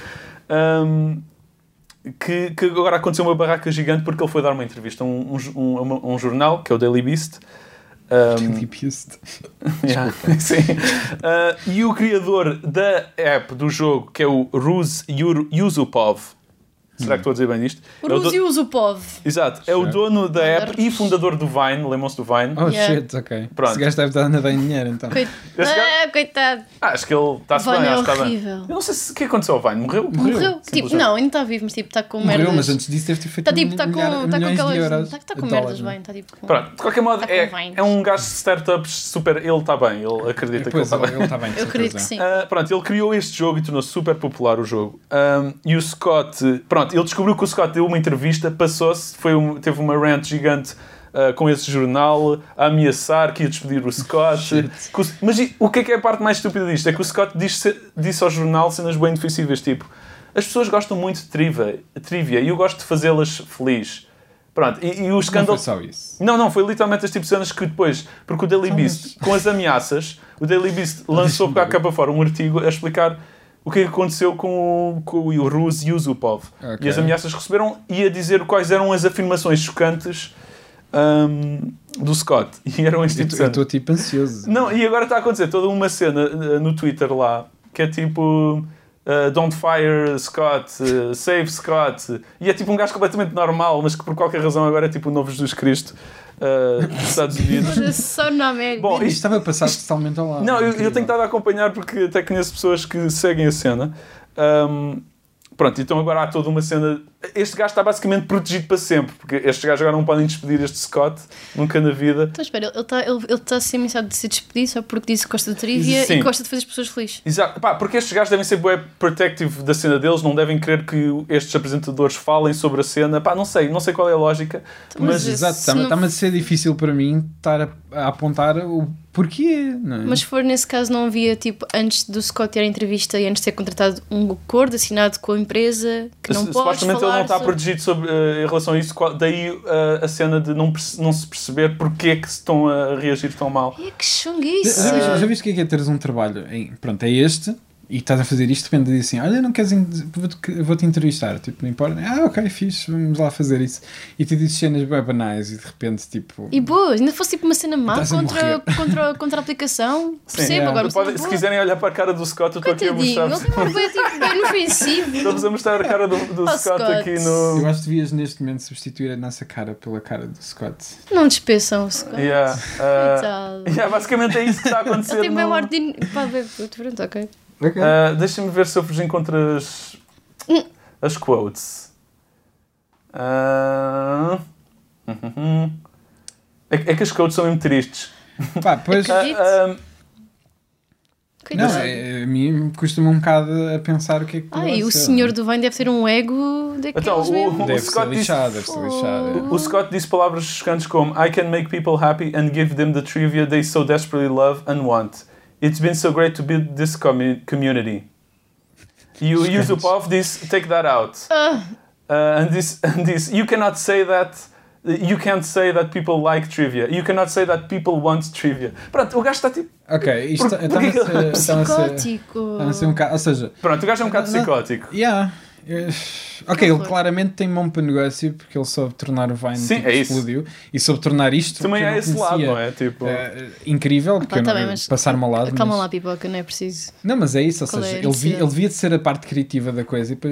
Um, Que, que agora aconteceu uma barraca gigante porque ele foi dar uma entrevista a um, um, um, um jornal, que é o Daily Beast. Um, Daily Beast. Yeah, sim. Uh, e o criador da app do jogo, que é o Ruz Yusupov. Será que estou a dizer bem isto? O Ruz Yusupov. Exato. É o dono da app e fundador do Vine. Lembram-se do Vine? Oh, yeah. shit, ok. Pronto. Esse gajo deve estar a dar em dinheiro, então. Coit... Ah, coitado. Ah, acho que ele está-se bem. É acho que está horrível. bem. Eu não sei se o que aconteceu ao Vine. Morreu? Morreu. Morreu. Tipo, não, ainda está vivo, mas tipo, está com merdas. Morreu, mas antes disso deve ter feito tá, tipo, tá milhar, com, tá milhões com de euros. Está tá com merdas, Vine. Tá, tipo, com... Pronto, de qualquer modo, tá é, é um gajo de startups super... Ele está bem. Ele acredita Depois, que ele está bem. Ele está bem. Eu acredito que sim. Uh, pronto, ele criou este jogo e tornou-se super popular o jogo. Um, e o Scott... Pronto, ele descobriu que o Scott deu uma entrevista, passou-se, foi um, teve uma rant gigante uh, com esse jornal, a ameaçar que ia despedir o Scott. O, mas e, o que é que é a parte mais estúpida disto? É que o Scott disse, disse ao jornal cenas bem defensivas, tipo, as pessoas gostam muito de trivia, trivia e eu gosto de fazê-las felizes. Pronto, e, e o escândalo... Não foi só isso. Não, não, foi literalmente este tipo de cenas que depois, porque o Daily Beast, com as ameaças, o Daily Beast lançou cá cá para fora um artigo a explicar o que aconteceu com, com o Ruz Yusupov. Okay. E as ameaças que receberam e a dizer quais eram as afirmações chocantes um, do Scott. E eram este tipo de cena. Eu estou tipo ansioso. Não, e agora está a acontecer toda uma cena uh, no Twitter lá, que é tipo... Uh, don't fire Scott, uh, save Scott. E é tipo um gajo completamente normal, mas que por qualquer razão agora é tipo o novo Jesus Cristo uh, dos Estados Unidos. Só na América. Bom, isto estava a passar totalmente ao lado. Não, eu, eu tenho estado a acompanhar porque até conheço pessoas que seguem a cena. Um, pronto, então agora há toda uma cena... Este gajo está basicamente protegido para sempre, porque estes gajos agora não podem despedir este Scott, nunca na vida. Então espera, ele está ele, ele tá a ser ameaçado de ser despedido só porque disse que gosta de trivia Sim. e gosta de fazer as pessoas felizes. Exato, pá, porque estes gajos devem ser bué protective da cena deles, não devem querer que estes apresentadores falem sobre a cena. Pá, não sei, não sei qual é a lógica. Então, mas, mas exato, está-me não... a ser difícil para mim estar a, a apontar o porquê. Não é? Mas se for nesse caso, não havia, tipo, antes do Scott ter a entrevista e antes de ser contratado, um acordo assinado com a empresa que não pode Supostamente ele não está sobre... protegido sobre, uh, em relação a isso, daí uh, a cena de não, não se perceber porque é que se estão a reagir tão mal. É que chunguice! Já, já, já viste o que é, que é teres um trabalho? Em, pronto, é este... E estás a fazer isto, depende de assim, olha, não queres, vou-te, vou-te entrevistar, tipo, não importa, ah, ok, fixe, vamos lá fazer isso. E tu dizes cenas bem banais e de repente, tipo... E boas, ainda fosse tipo uma cena má contra, contra, contra a aplicação, percebo, yeah. agora Pode, se quiserem olhar para a cara do Scott, eu estou aqui a mostrar... Ele tem uma boia tipo bem ofensivo. Estamos a mostrar a cara do, do oh, Scott, Scott aqui no... Eu acho que devias neste momento substituir a nossa cara pela cara do Scott. Não despeçam o Scott. Yeah, uh, yeah, basicamente é isso que está a acontecer. Ele tem bem no... um ordem... Pá, bem, pronto, ok. Okay. Uh, Deixa-me ver se eu vos encontro as, as quotes. Uh, uh-huh. é, é que as quotes são mesmo tristes. Pá, pois... Uh, uh, não, é, a mim custa-me um bocado a pensar o que é que... Ah, e o senhor do Vine deve ter um ego daqueles então, o, mesmo. O, deve, o Scott ser lixado, deve ser lixado. O, o Scott disse palavras chocantes como I can make people happy and give them the trivia they so desperately love and want. It's been so great to build this commu- community. You Yusupov this take that out. Uh. Uh, and this and this you cannot say that you can't say that people like trivia. You cannot say that people want trivia. Pronto, o gajo está tipo... Ok, isto está a ser... Psicótico. Está a ser um bocado... Ou seja... Pronto, o gajo é um bocado psicótico. Yeah. Ok, ele claramente tem mão para negócio porque ele soube tornar o Vine Sim, tipo, é explodiu e soube tornar isto também é esse conhecia. lado, não é? Tipo... Uh, incrível, porque ah, tá eu não, bem, passar-me ao lado. Calma mas... lá, pipoca, não é preciso. Não, mas é isso, ou Qual seja, é ele, vi, ele devia de ser a parte criativa da coisa e depois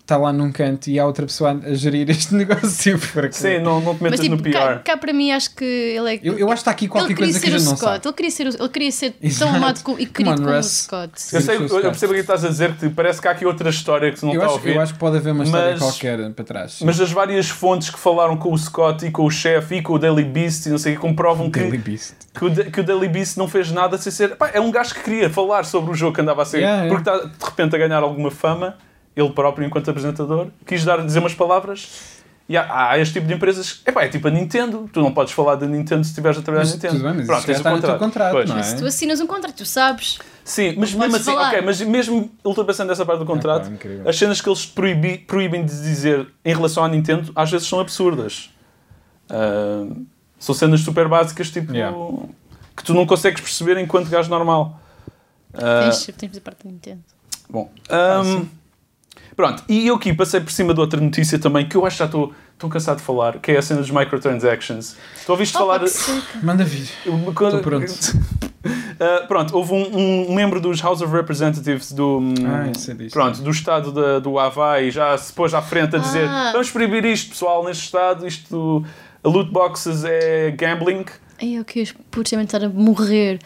está lá num canto e há outra pessoa a gerir este negócio. Porque... Sim, não, não te metas Mas tipo, no P R. cá, cá para mim acho que ele é... Eu, eu acho que está aqui qualquer ele queria coisa que a ser gente o não Scott. sabe. Ele queria ser, o- ele queria ser Exato. tão amado como, e querido Come on, como o Russ. Scott. Eu, sei, Sim, eu, sim, sim. eu percebo o que estás a dizer, que parece que há aqui outra história que tu não Eu está a acho, ouvir. eu acho que pode haver uma história Mas- qualquer para trás. Mas as várias fontes que falaram com o Scott e com o chefe e com o Daily Beast e não sei o que comprovam que, Daily Beast. que, o, Da- que o Daily Beast não fez nada sem ser... Pá, é um gajo que queria falar sobre o jogo que andava a ser... Yeah, yeah. Porque está de repente a ganhar alguma fama, ele próprio enquanto apresentador, quis dar, dizer umas palavras... E há, há este tipo de empresas... Epá, é tipo a Nintendo. Tu não podes falar da Nintendo se estiveres a trabalhar Mas na Nintendo. tudo bem, mas Pronto, isso tens já o está no teu contrato, Pois. não é? Mas se tu assinas um contrato, tu sabes. Sim, mas Não mesmo podes assim, falar. ok, mas mesmo ultrapassando essa parte do contrato, pá, incrível. as cenas que eles proibi, proíbem de dizer em relação à Nintendo às vezes são absurdas. Ah, são cenas super básicas, tipo, Yeah. que tu não consegues perceber enquanto gajo normal. Ah, Tens, tens de fazer parte da Nintendo. bom, ahm, pronto, e eu aqui passei por cima de outra notícia também que eu acho que já estou tão cansado de falar, que é a cena dos microtransactions. Tu ouviste Oh, falar. pá, que seca. Manda vir. Estou pronto. Uh, pronto, houve um, um membro dos House of Representatives do, hum, Ah, eu sei disto. pronto, do estado da- do Havaí já se pôs à frente a dizer Ah. vamos proibir isto, pessoal, neste estado, isto, a loot boxes é gambling. Ai, eu quis putos também estar a morrer.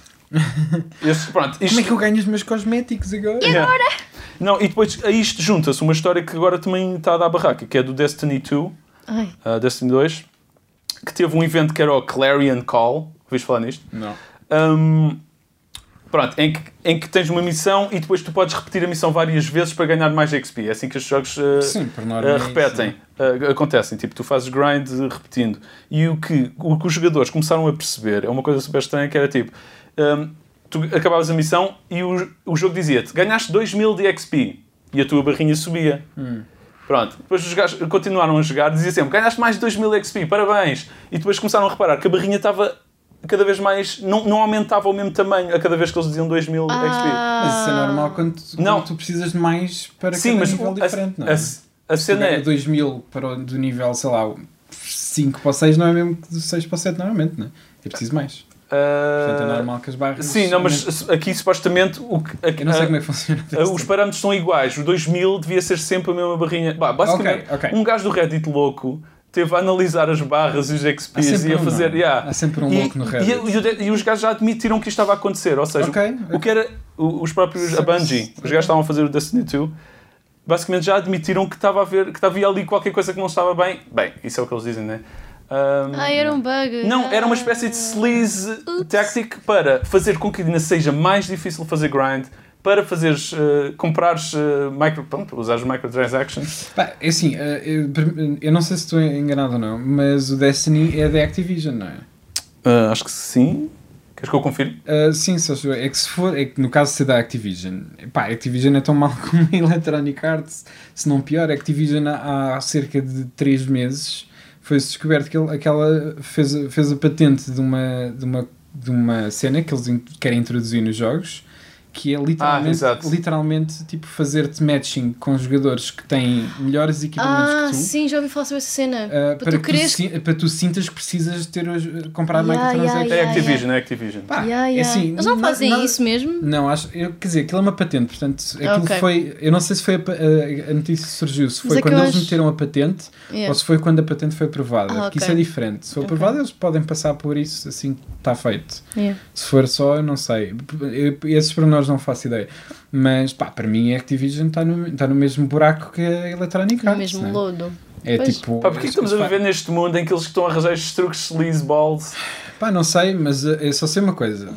Este, pronto, isto, Como é que eu ganho os meus cosméticos agora? Yeah. Não, e depois a isto junta-se uma história que agora também está a dar barraca, que é do Destiny dois, Ai, uh, Destiny dois, que teve um evento que era o Clarion Call. Ouviste falar nisto? Não. Um, pronto, em que, em que tens uma missão e depois tu podes repetir a missão várias vezes para ganhar mais X P. É assim que os jogos uh, Sim, por norma. uh, é isso, repetem, uh, acontecem. Tipo, tu fazes grind uh, repetindo. E o que, o que os jogadores começaram a perceber é uma coisa super estranha, que era tipo, um, tu acabavas a missão e o, o jogo dizia-te, ganhaste dois mil de X P e a tua barrinha subia. Hum. Pronto, depois os gajos continuaram a jogar, dizia sempre, ganhaste mais de dois mil X P, parabéns. E depois começaram a reparar que a barrinha estava cada vez mais, não, não aumentava o mesmo tamanho a cada vez que eles diziam dois mil X P. Mas isso é normal quando, tu- quando Não. tu precisas de mais para Sim, cada mas nível a, diferente, não é? a, a Se cena ganha é... dois mil para o, do nível, sei lá, cinco para o seis não é mesmo que do seis para o sete normalmente, não é? É preciso mais. Portanto, é Uh, normal que as barras... sim, não, mas aqui supostamente o que, Eu não sei a- como é que funciona. a- os parâmetros são iguais. O dois mil devia ser sempre a mesma barrinha. Bah, basicamente, Ok, ok. um gajo do Reddit louco teve a analisar as barras e os X Há Ps sempre e a um, fazer... não é? yeah. Há sempre um E- louco no e, Reddit. e o- e os gajos já admitiram que isto estava a acontecer. Ou seja, Ok, o, o que era... o- Os próprios... A Sim, Bungie, sim. os gajos estavam a fazer o Destiny dois, basicamente já admitiram que estava a ver... Que havia ali qualquer coisa que não estava bem. Bem, isso é o que eles dizem, não é? Um, ai, era um bug. Não, era uma espécie de sleaze Ups. tactic para fazer com que ainda seja mais difícil fazer grind, para fazeres, uh, comprares uh, micro, pronto, usares microtransactions. Pá, é assim, eh, eu, eu não sei se estou enganado ou não, mas o Destiny é da Activision, não é? Uh, acho que sim. Queres que eu confirme? Uh, sim, só se- é que se for, é que no caso de ser da Activision, pá, a Activision é tão mal como a Electronic Arts, se não pior. A Activision há, há cerca de três meses foi-se descoberto que ele, aquela fez, fez a patente de uma, de, uma, de uma cena que eles in- querem introduzir nos jogos, que é Ah, literalmente, exato. literalmente tipo, fazer-te matching com jogadores que têm melhores equipamentos Ah, que tu. sim, já ouvi falar sobre essa cena. Uh, para, para, tu que quereres... tu, si- para tu sintas que precisas ter os- comprar Yeah, microtransactions. É yeah, Activision, é Activision. Pá, Yeah, é yeah. assim, Eles não na- fazem na- isso mesmo? Não, acho, eu, quer dizer, aquilo é uma patente, portanto, aquilo Ok. foi, eu não sei se foi a, pa- a, a notícia que surgiu, se Mas foi é que quando eu eles acho- meteram a patente Yeah. ou se foi quando a patente foi aprovada, Ah, porque ok. isso é diferente. Se for Ok. aprovada, eles podem passar por isso assim que está feito. Yeah. Se for só, eu não sei. Eu, esses pormenores não faço ideia. Mas, pá, para mim a Activision está no, está no mesmo buraco que a Electronic No Arts, mesmo né? lodo. É Pois. tipo... Pá, porquê que estamos a viver neste mundo em que eles estão a arranjar estes truques de sleazeballs? Pá, não sei, mas uh, eu só sei uma coisa.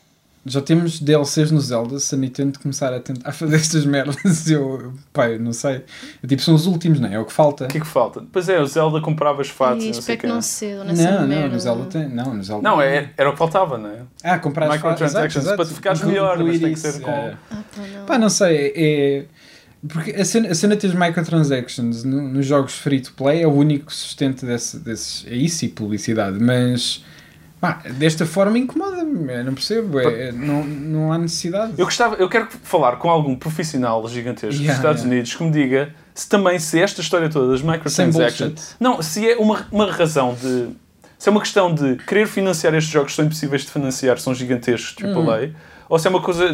Já temos D L Cs no Zelda, se a Nintendo começar a tentar fazer estas merdas, eu, pá, eu não sei. Tipo, são os últimos, não é? É o que falta. O que é que falta? Pois é, o Zelda comprava os fatos e E não sei o espero que. que não cedo nessa Não, não, merda. no Zelda tem. Não, no Zelda. Não, é, era o que faltava, não é? Ah, comprar as Microtransactions, fa- exato, para exato. tu ficares Inclu- melhor, mas incluir tem que isso, ser com- é. Ah, pá, não. Pá, não sei, é... Porque a cena, a cena de ter microtransactions no, nos jogos free-to-play é o único sustento desse, desses... É isso e publicidade, mas... Pá, desta forma incomoda-me, eu não percebo, é, não, não há necessidade. Eu gostava, eu quero falar com algum profissional gigantesco Yeah, dos Estados yeah. Unidos que me diga se também, se esta história toda das Sem microtransactions... bullshit. Não, se é uma, uma razão de... Se é uma questão de querer financiar estes jogos que são impossíveis de financiar, são gigantescos, Hum. triplo A, ou se é uma coisa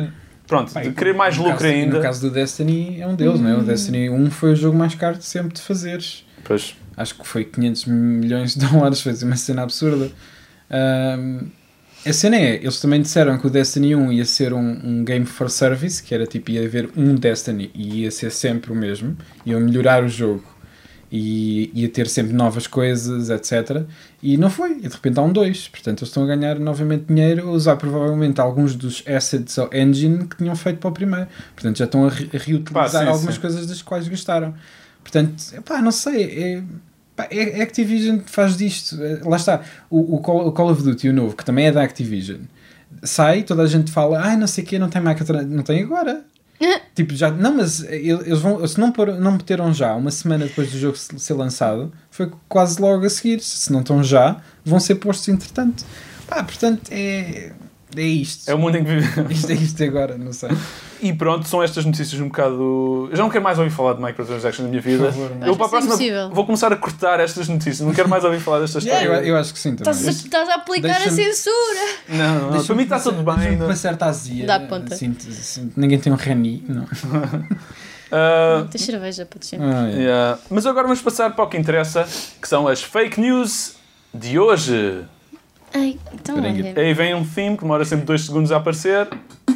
pronto, Pá, de querer mais no lucro caso, ainda. No caso do Destiny é um deles, hum. não é? O Destiny um foi o jogo mais caro de sempre de fazeres. Pois. Acho que foi quinhentos milhões de dólares, foi uma cena absurda. Um, a cena é, eles também disseram que o Destiny um ia ser um, um game for service, que era tipo, ia haver um Destiny e ia ser sempre o mesmo, iam melhorar o jogo e ia ter sempre novas coisas, etcétera. E não foi, e de repente há um dois, portanto eles estão a ganhar novamente dinheiro a usar provavelmente alguns dos assets ou engine que tinham feito para o primeiro, portanto já estão a, re- a reutilizar Pá, sim, algumas sim. coisas das quais gastaram. Portanto, pá, não sei, é, pá, é, a Activision faz disto, é, lá está, o, o, Call, o Call of Duty, o novo, que também é da Activision, sai, toda a gente fala, ai, não sei o quê, não tem marca, não tem agora. Tipo, já, não, mas eles vão, se não, por, não meteram já, uma semana depois do jogo ser lançado, foi quase logo a seguir, se não estão já, vão ser postos entretanto. Pá, portanto, é... É isto. É o mundo em que vivemos. Isto é isto agora, não sei. E pronto, são estas notícias um bocado... Eu já não quero mais ouvir falar de microtransactions na minha vida. Por favor, eu para a próxima impossível. vou começar a cortar estas notícias. Não quero mais ouvir falar destas Yeah, histórias. eu, eu acho que sim também. Estás a, estás a aplicar a Deixa-me- censura. Não, não, não. Para mim está tudo bem. Uma certa azia. Dá ponta. Assim, assim, ninguém tem um Reni, não. Uh, Tens cerveja para descer. Ah, é. yeah. Mas agora vamos passar para o que interessa, que são as fake news de hoje. Ai, então Peraí, olha. Aí vem um theme que demora sempre dois segundos a aparecer.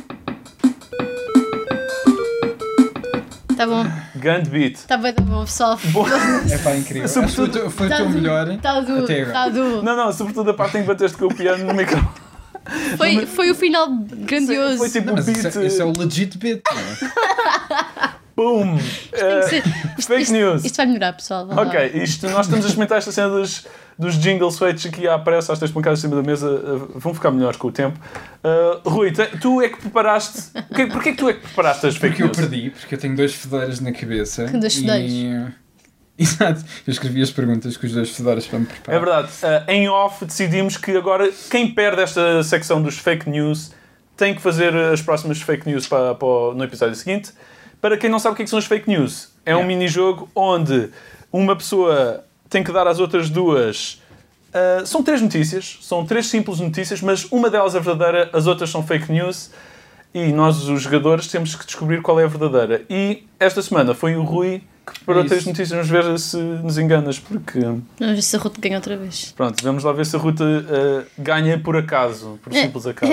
Tá bom. Gun beat. Tá bem, tá bom, pessoal. É pá, incrível. Acho que foi, o teu- foi o Tá teu do- melhor Tá do, até agora. tá do. Não, não, sobretudo a parte em que bateste com o piano no micro. Foi, foi o final grandioso. Foi tipo Não, um mas beat. isso, é, isso é o legit bit, não é? Boom! Tem que ser- Uh, isto- fake isto- news. Isto vai melhorar, pessoal. vá lá. Ok, isto, nós estamos a experimentar esta cena dos, dos jingles feitos aqui à pressa, às três pancadas em cima da mesa, uh, vão ficar melhores com o tempo. Uh, Rui, te- tu é que preparaste. Que, porquê que tu é que preparaste as fake Porque eu news? perdi, porque eu tenho dois fedeiros na cabeça. Dois e- fedeiros? Exato. Eu escrevi as perguntas com os dois fedeiros para me É preparar. verdade, uh, em off decidimos que agora quem perde esta secção dos fake news tem que fazer as próximas fake news para, para o- no episódio seguinte. Para quem não sabe o que é que são as fake news, é um Yeah. mini-jogo onde uma pessoa tem que dar às outras duas. Uh, são três notícias, são três simples notícias, mas uma delas é verdadeira, as outras são fake news e nós, os jogadores, temos que descobrir qual é a verdadeira. E esta semana foi o Rui que preparou É três isso. notícias. Vamos ver se nos enganas, porque. Vamos ver se a Ruth ganha outra vez. Pronto, vamos lá ver se a Ruta uh, ganha por acaso, por simples acaso.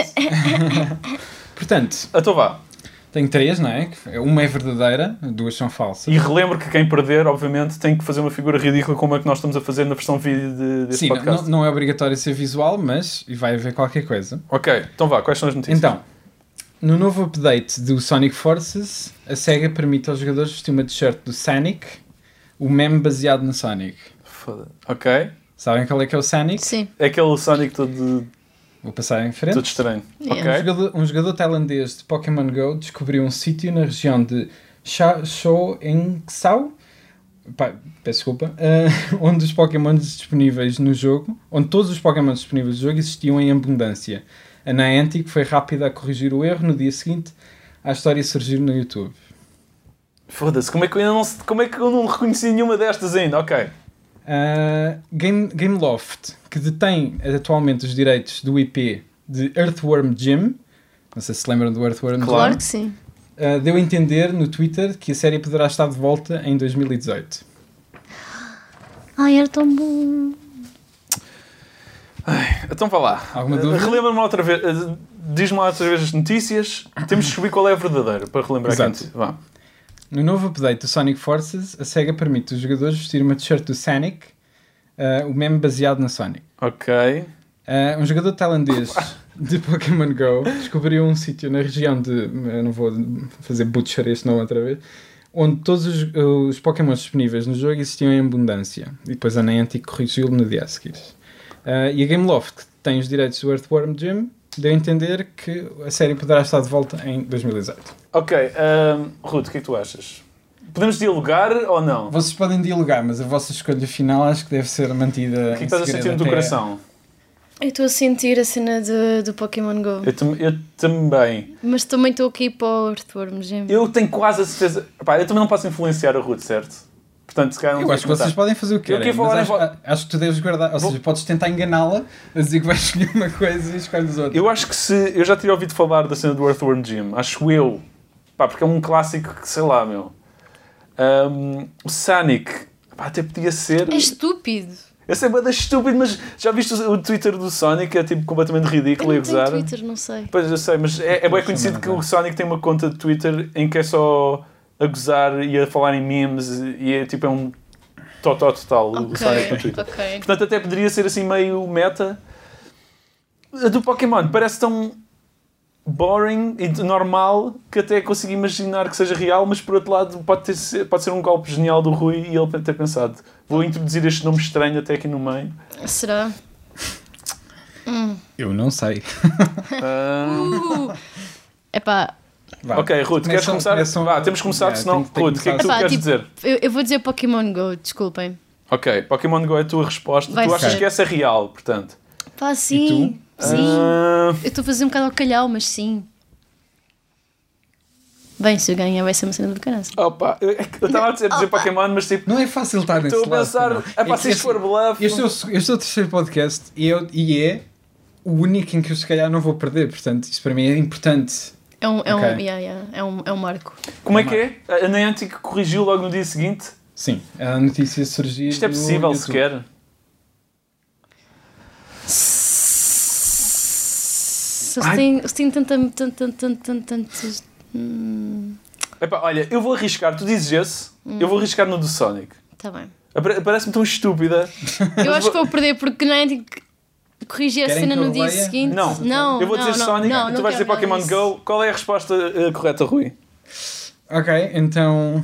Portanto, Então vá. tenho três, não é? Uma é verdadeira, duas são falsas. E relembro que quem perder, obviamente, tem que fazer uma figura ridícula como é que nós estamos a fazer na versão vídeo de, deste Sim, não, podcast. não é obrigatório ser visual, mas vai haver qualquer coisa. Ok, então vá, quais são as notícias? Então, no novo update do Sonic Forces, a SEGA permite aos jogadores vestir uma t-shirt do Sonic, o meme baseado no Sonic. Foda. Ok. Sabem qual é que é o Sonic? Sim. É aquele Sonic todo, Vou passar em frente. todo estranho. Yeah. Um, Ok. jogador, um jogador tailandês de Pokémon GO descobriu um sítio na região de Chaoengsao, pá, peço desculpa, eh, onde os Pokémons disponíveis no jogo, onde todos os Pokémons disponíveis no jogo existiam em abundância. A Niantic foi rápida a corrigir o erro. No dia seguinte, a história surgiu no YouTube. Foda-se, como é que eu ainda não, se- como é que eu não reconheci nenhuma destas ainda? Ok. Uh, Game, Gameloft, que detém atualmente os direitos do I P de Earthworm Jim, não sei se se lembram do Earthworm Jim, Claro que sim. uh, deu a entender no Twitter que a série poderá estar de volta em dois mil e dezoito. Ai, era tão bom. Então vá lá. Alguma Uh, dúvida? Relembra-me lá outra vez. uh, Diz-me lá outra vez as notícias. Temos de descobrir qual é a verdadeira para relembrar aqui a Exato. notícia. Vá. No novo update do Sonic Forces, a SEGA permite os jogadores vestir uma t-shirt do Sonic, uh, o meme baseado no Sonic. Ok. Uh, um jogador tailandês de Pokémon GO descobriu um sítio na região de... Eu não vou fazer butcher este nome outra vez. Onde todos os, os Pokémons disponíveis no jogo existiam em abundância. E depois a Niantic corrigiu no dia a seguir. Uh, e a Gameloft, que tem os direitos do Earthworm Jim, deu a entender que a série poderá estar de volta em dois mil e dezoito. Ok. Um, Ruth, o que é que tu achas? Podemos dialogar ou não? Vocês podem dialogar, mas a vossa escolha final acho que deve ser mantida. O que é que estás a sentir no teu coração? Eu estou a sentir a cena de, do Pokémon GO. Eu, tam- eu também. Mas também estou aqui para o Earthworm Jim. Eu tenho quase a certeza. Epá, eu também não posso influenciar a Ruth, certo? Portanto, se calhar não Eu acho que vocês podem fazer o que Eu querem, queria mas falar acho, em vo- acho que tu deves guardar. Ou Vou- seja, podes tentar enganá-la a dizer que vais escolher uma coisa e escolhes outra. Eu acho que se... Eu já tinha ouvido falar da cena do Earthworm Jim. Acho eu. Pá, porque é um clássico que, sei lá, meu. Um, o Sonic... Pá, até podia ser... É estúpido. Esse é bada estúpido, mas já viste o, o Twitter do Sonic? É tipo completamente Eu ridículo e a não tenho gozar. Twitter, não sei. Pois eu sei, mas é, é bem conhecido que o Sonic tem uma conta de Twitter em que é só a gozar e a falar em memes e é tipo é um totó total o Ok, Sonic no Twitter. ok. Portanto, até poderia ser assim meio meta. A do Pokémon parece tão boring e normal que até consigo imaginar que seja real, mas por outro lado pode, ter, pode ser um golpe genial do Rui e ele ter pensado: vou introduzir este nome estranho até aqui no meio. Será? Hum. Eu não sei. Ah, Uh. Epá, Vá. ok, Ruth, queres Começam- começar? começam- Vá, temos que começar, Yeah, senão. tem- tem que Ruth, o que é que tu Epá, queres tipo, dizer? eu, eu vou dizer Pokémon Go, desculpem. Ok, Pokémon Go é a tua resposta. Vai tu achas ser. que essa é real, portanto? Pá, sim. Sim. Ah, Eu estou a fazer um bocado ao calhau, mas sim. Bem, se eu ganhar vai ser uma cena do caralho. opa, eu é eu estava a dizer, dizer Pokémon, mas tipo, Não é fácil estar nesse estou a lado. pensar, não. é pá, que, se isto for bluff. Este é, o, este é o terceiro podcast e, eu, e é o único em que eu se calhar não vou perder. Portanto, isto para mim é importante. É um, é, um, Ok. yeah, yeah, é, um, é um marco. Como é que é? A Niantic corrigiu logo no dia seguinte? Sim, a notícia surgiu. Isto é possível no YouTube. sequer? Se eles Ai. têm, eles têm tanta, tanta, tanta, tanta, tantos. Hum, Epá, olha, eu vou arriscar, tu dizes esse, eu vou arriscar no do Sonic. tá bem. Apare- Parece-me tão estúpida. Eu acho que vou perder porque não é de corrigir a Querem cena que eu no dia leia? seguinte. Não, não eu vou não, dizer não, Sonic, não, tu não vais dizer quero nada Pokémon disso. Go. Qual é a resposta eh, correta, Rui? Ok, então.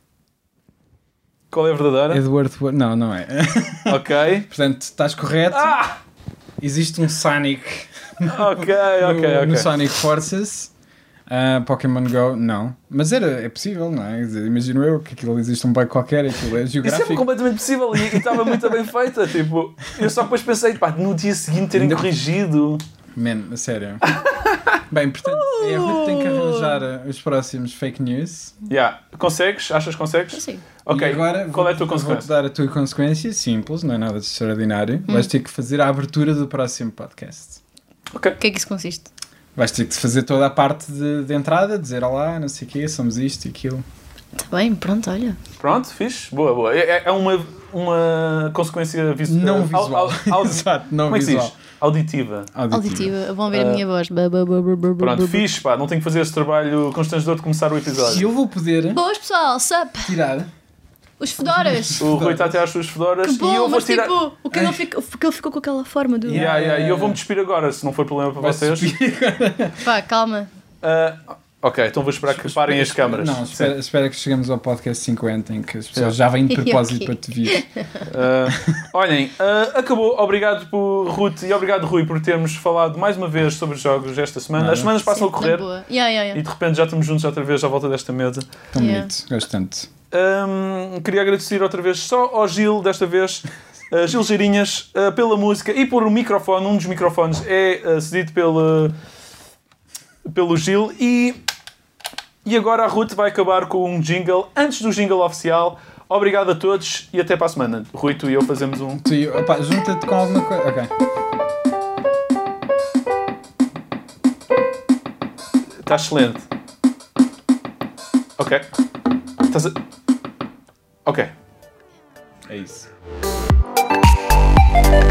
Qual é a verdadeira? Edward. Não, não é. Ok. Portanto, estás correto. Ah! Existe um Sonic Ok, no, ok, ok. no Sonic Forces. Uh, Pokémon Go, não. Mas era, é possível, não é? Quer dizer, imagino eu que aquilo existe um bug qualquer, aquilo é Isso é geográfico. completamente possível e e estava muito bem feita. Tipo, eu só depois pensei, pá, no dia seguinte terem Ainda- corrigido. Man, a sério. Bem, portanto, é a Ruth tem que arranjar uh, os próximos fake news. Yeah. Consegues? Achas que consegues? Sim. Ok. E agora Qual é a tua vou- Vou-te consequência? dar a tua consequência, simples, não é nada de extraordinário. Vais ter que fazer a abertura do próximo podcast. Ok. O que é que isso consiste? Vais ter que fazer toda a parte de, de entrada, dizer olá, não sei o quê, somos isto e aquilo. Tá bem, pronto, olha. Pronto, fixe. Boa, boa. É, é uma, uma consequência visu- Não au- visual. au- au- Exato, não Como é que se visual. diz? Auditiva. Auditiva, vão ver a Ah. minha voz. Ba, ba, ba, ba, ba, ba, Pronto, ba. fixe, pá. Não tenho que fazer esse trabalho constrangedor de começar o E episódio. eu vou poder Boas pessoal, sup? tirar. Os fedoras. O Rui está a tirar as suas fedoras Que e eu bom, vou mas tirar. tipo, o que ele ficou, porque ele ficou com aquela forma do. Yeah, yeah, E eu vou-me despir agora, se não for problema para Vai vocês. subir. Pá, calma. Ah, ok, então vou esperar que parem as câmaras. Não, Sim. espera, espera que chegamos ao podcast cinquenta em que as pessoas já vêm de propósito Ok. para te vir. Ah, olhem, ah, acabou. Obrigado por Ruth e obrigado Rui por termos falado mais uma vez sobre os jogos esta semana. Nada. As semanas passam Sim, a correr na boa. Yeah, yeah, e yeah. de repente já estamos juntos outra vez à volta desta mesa. Tão Yeah. bonito, gosto tanto. Hum, queria agradecer outra vez só ao Gil, desta vez, uh, Gil Girinhas, uh, pela música e por o microfone. Um dos microfones é uh, cedido pelo, pelo Gil. E, e agora a Ruth vai acabar com um jingle antes do jingle oficial. Obrigado a todos e até para a semana. Rui, tu e eu fazemos um. Tu, e- opá, junta-te com alguma coisa. Ok. Está excelente. Ok. Estás a... Ok. É isso.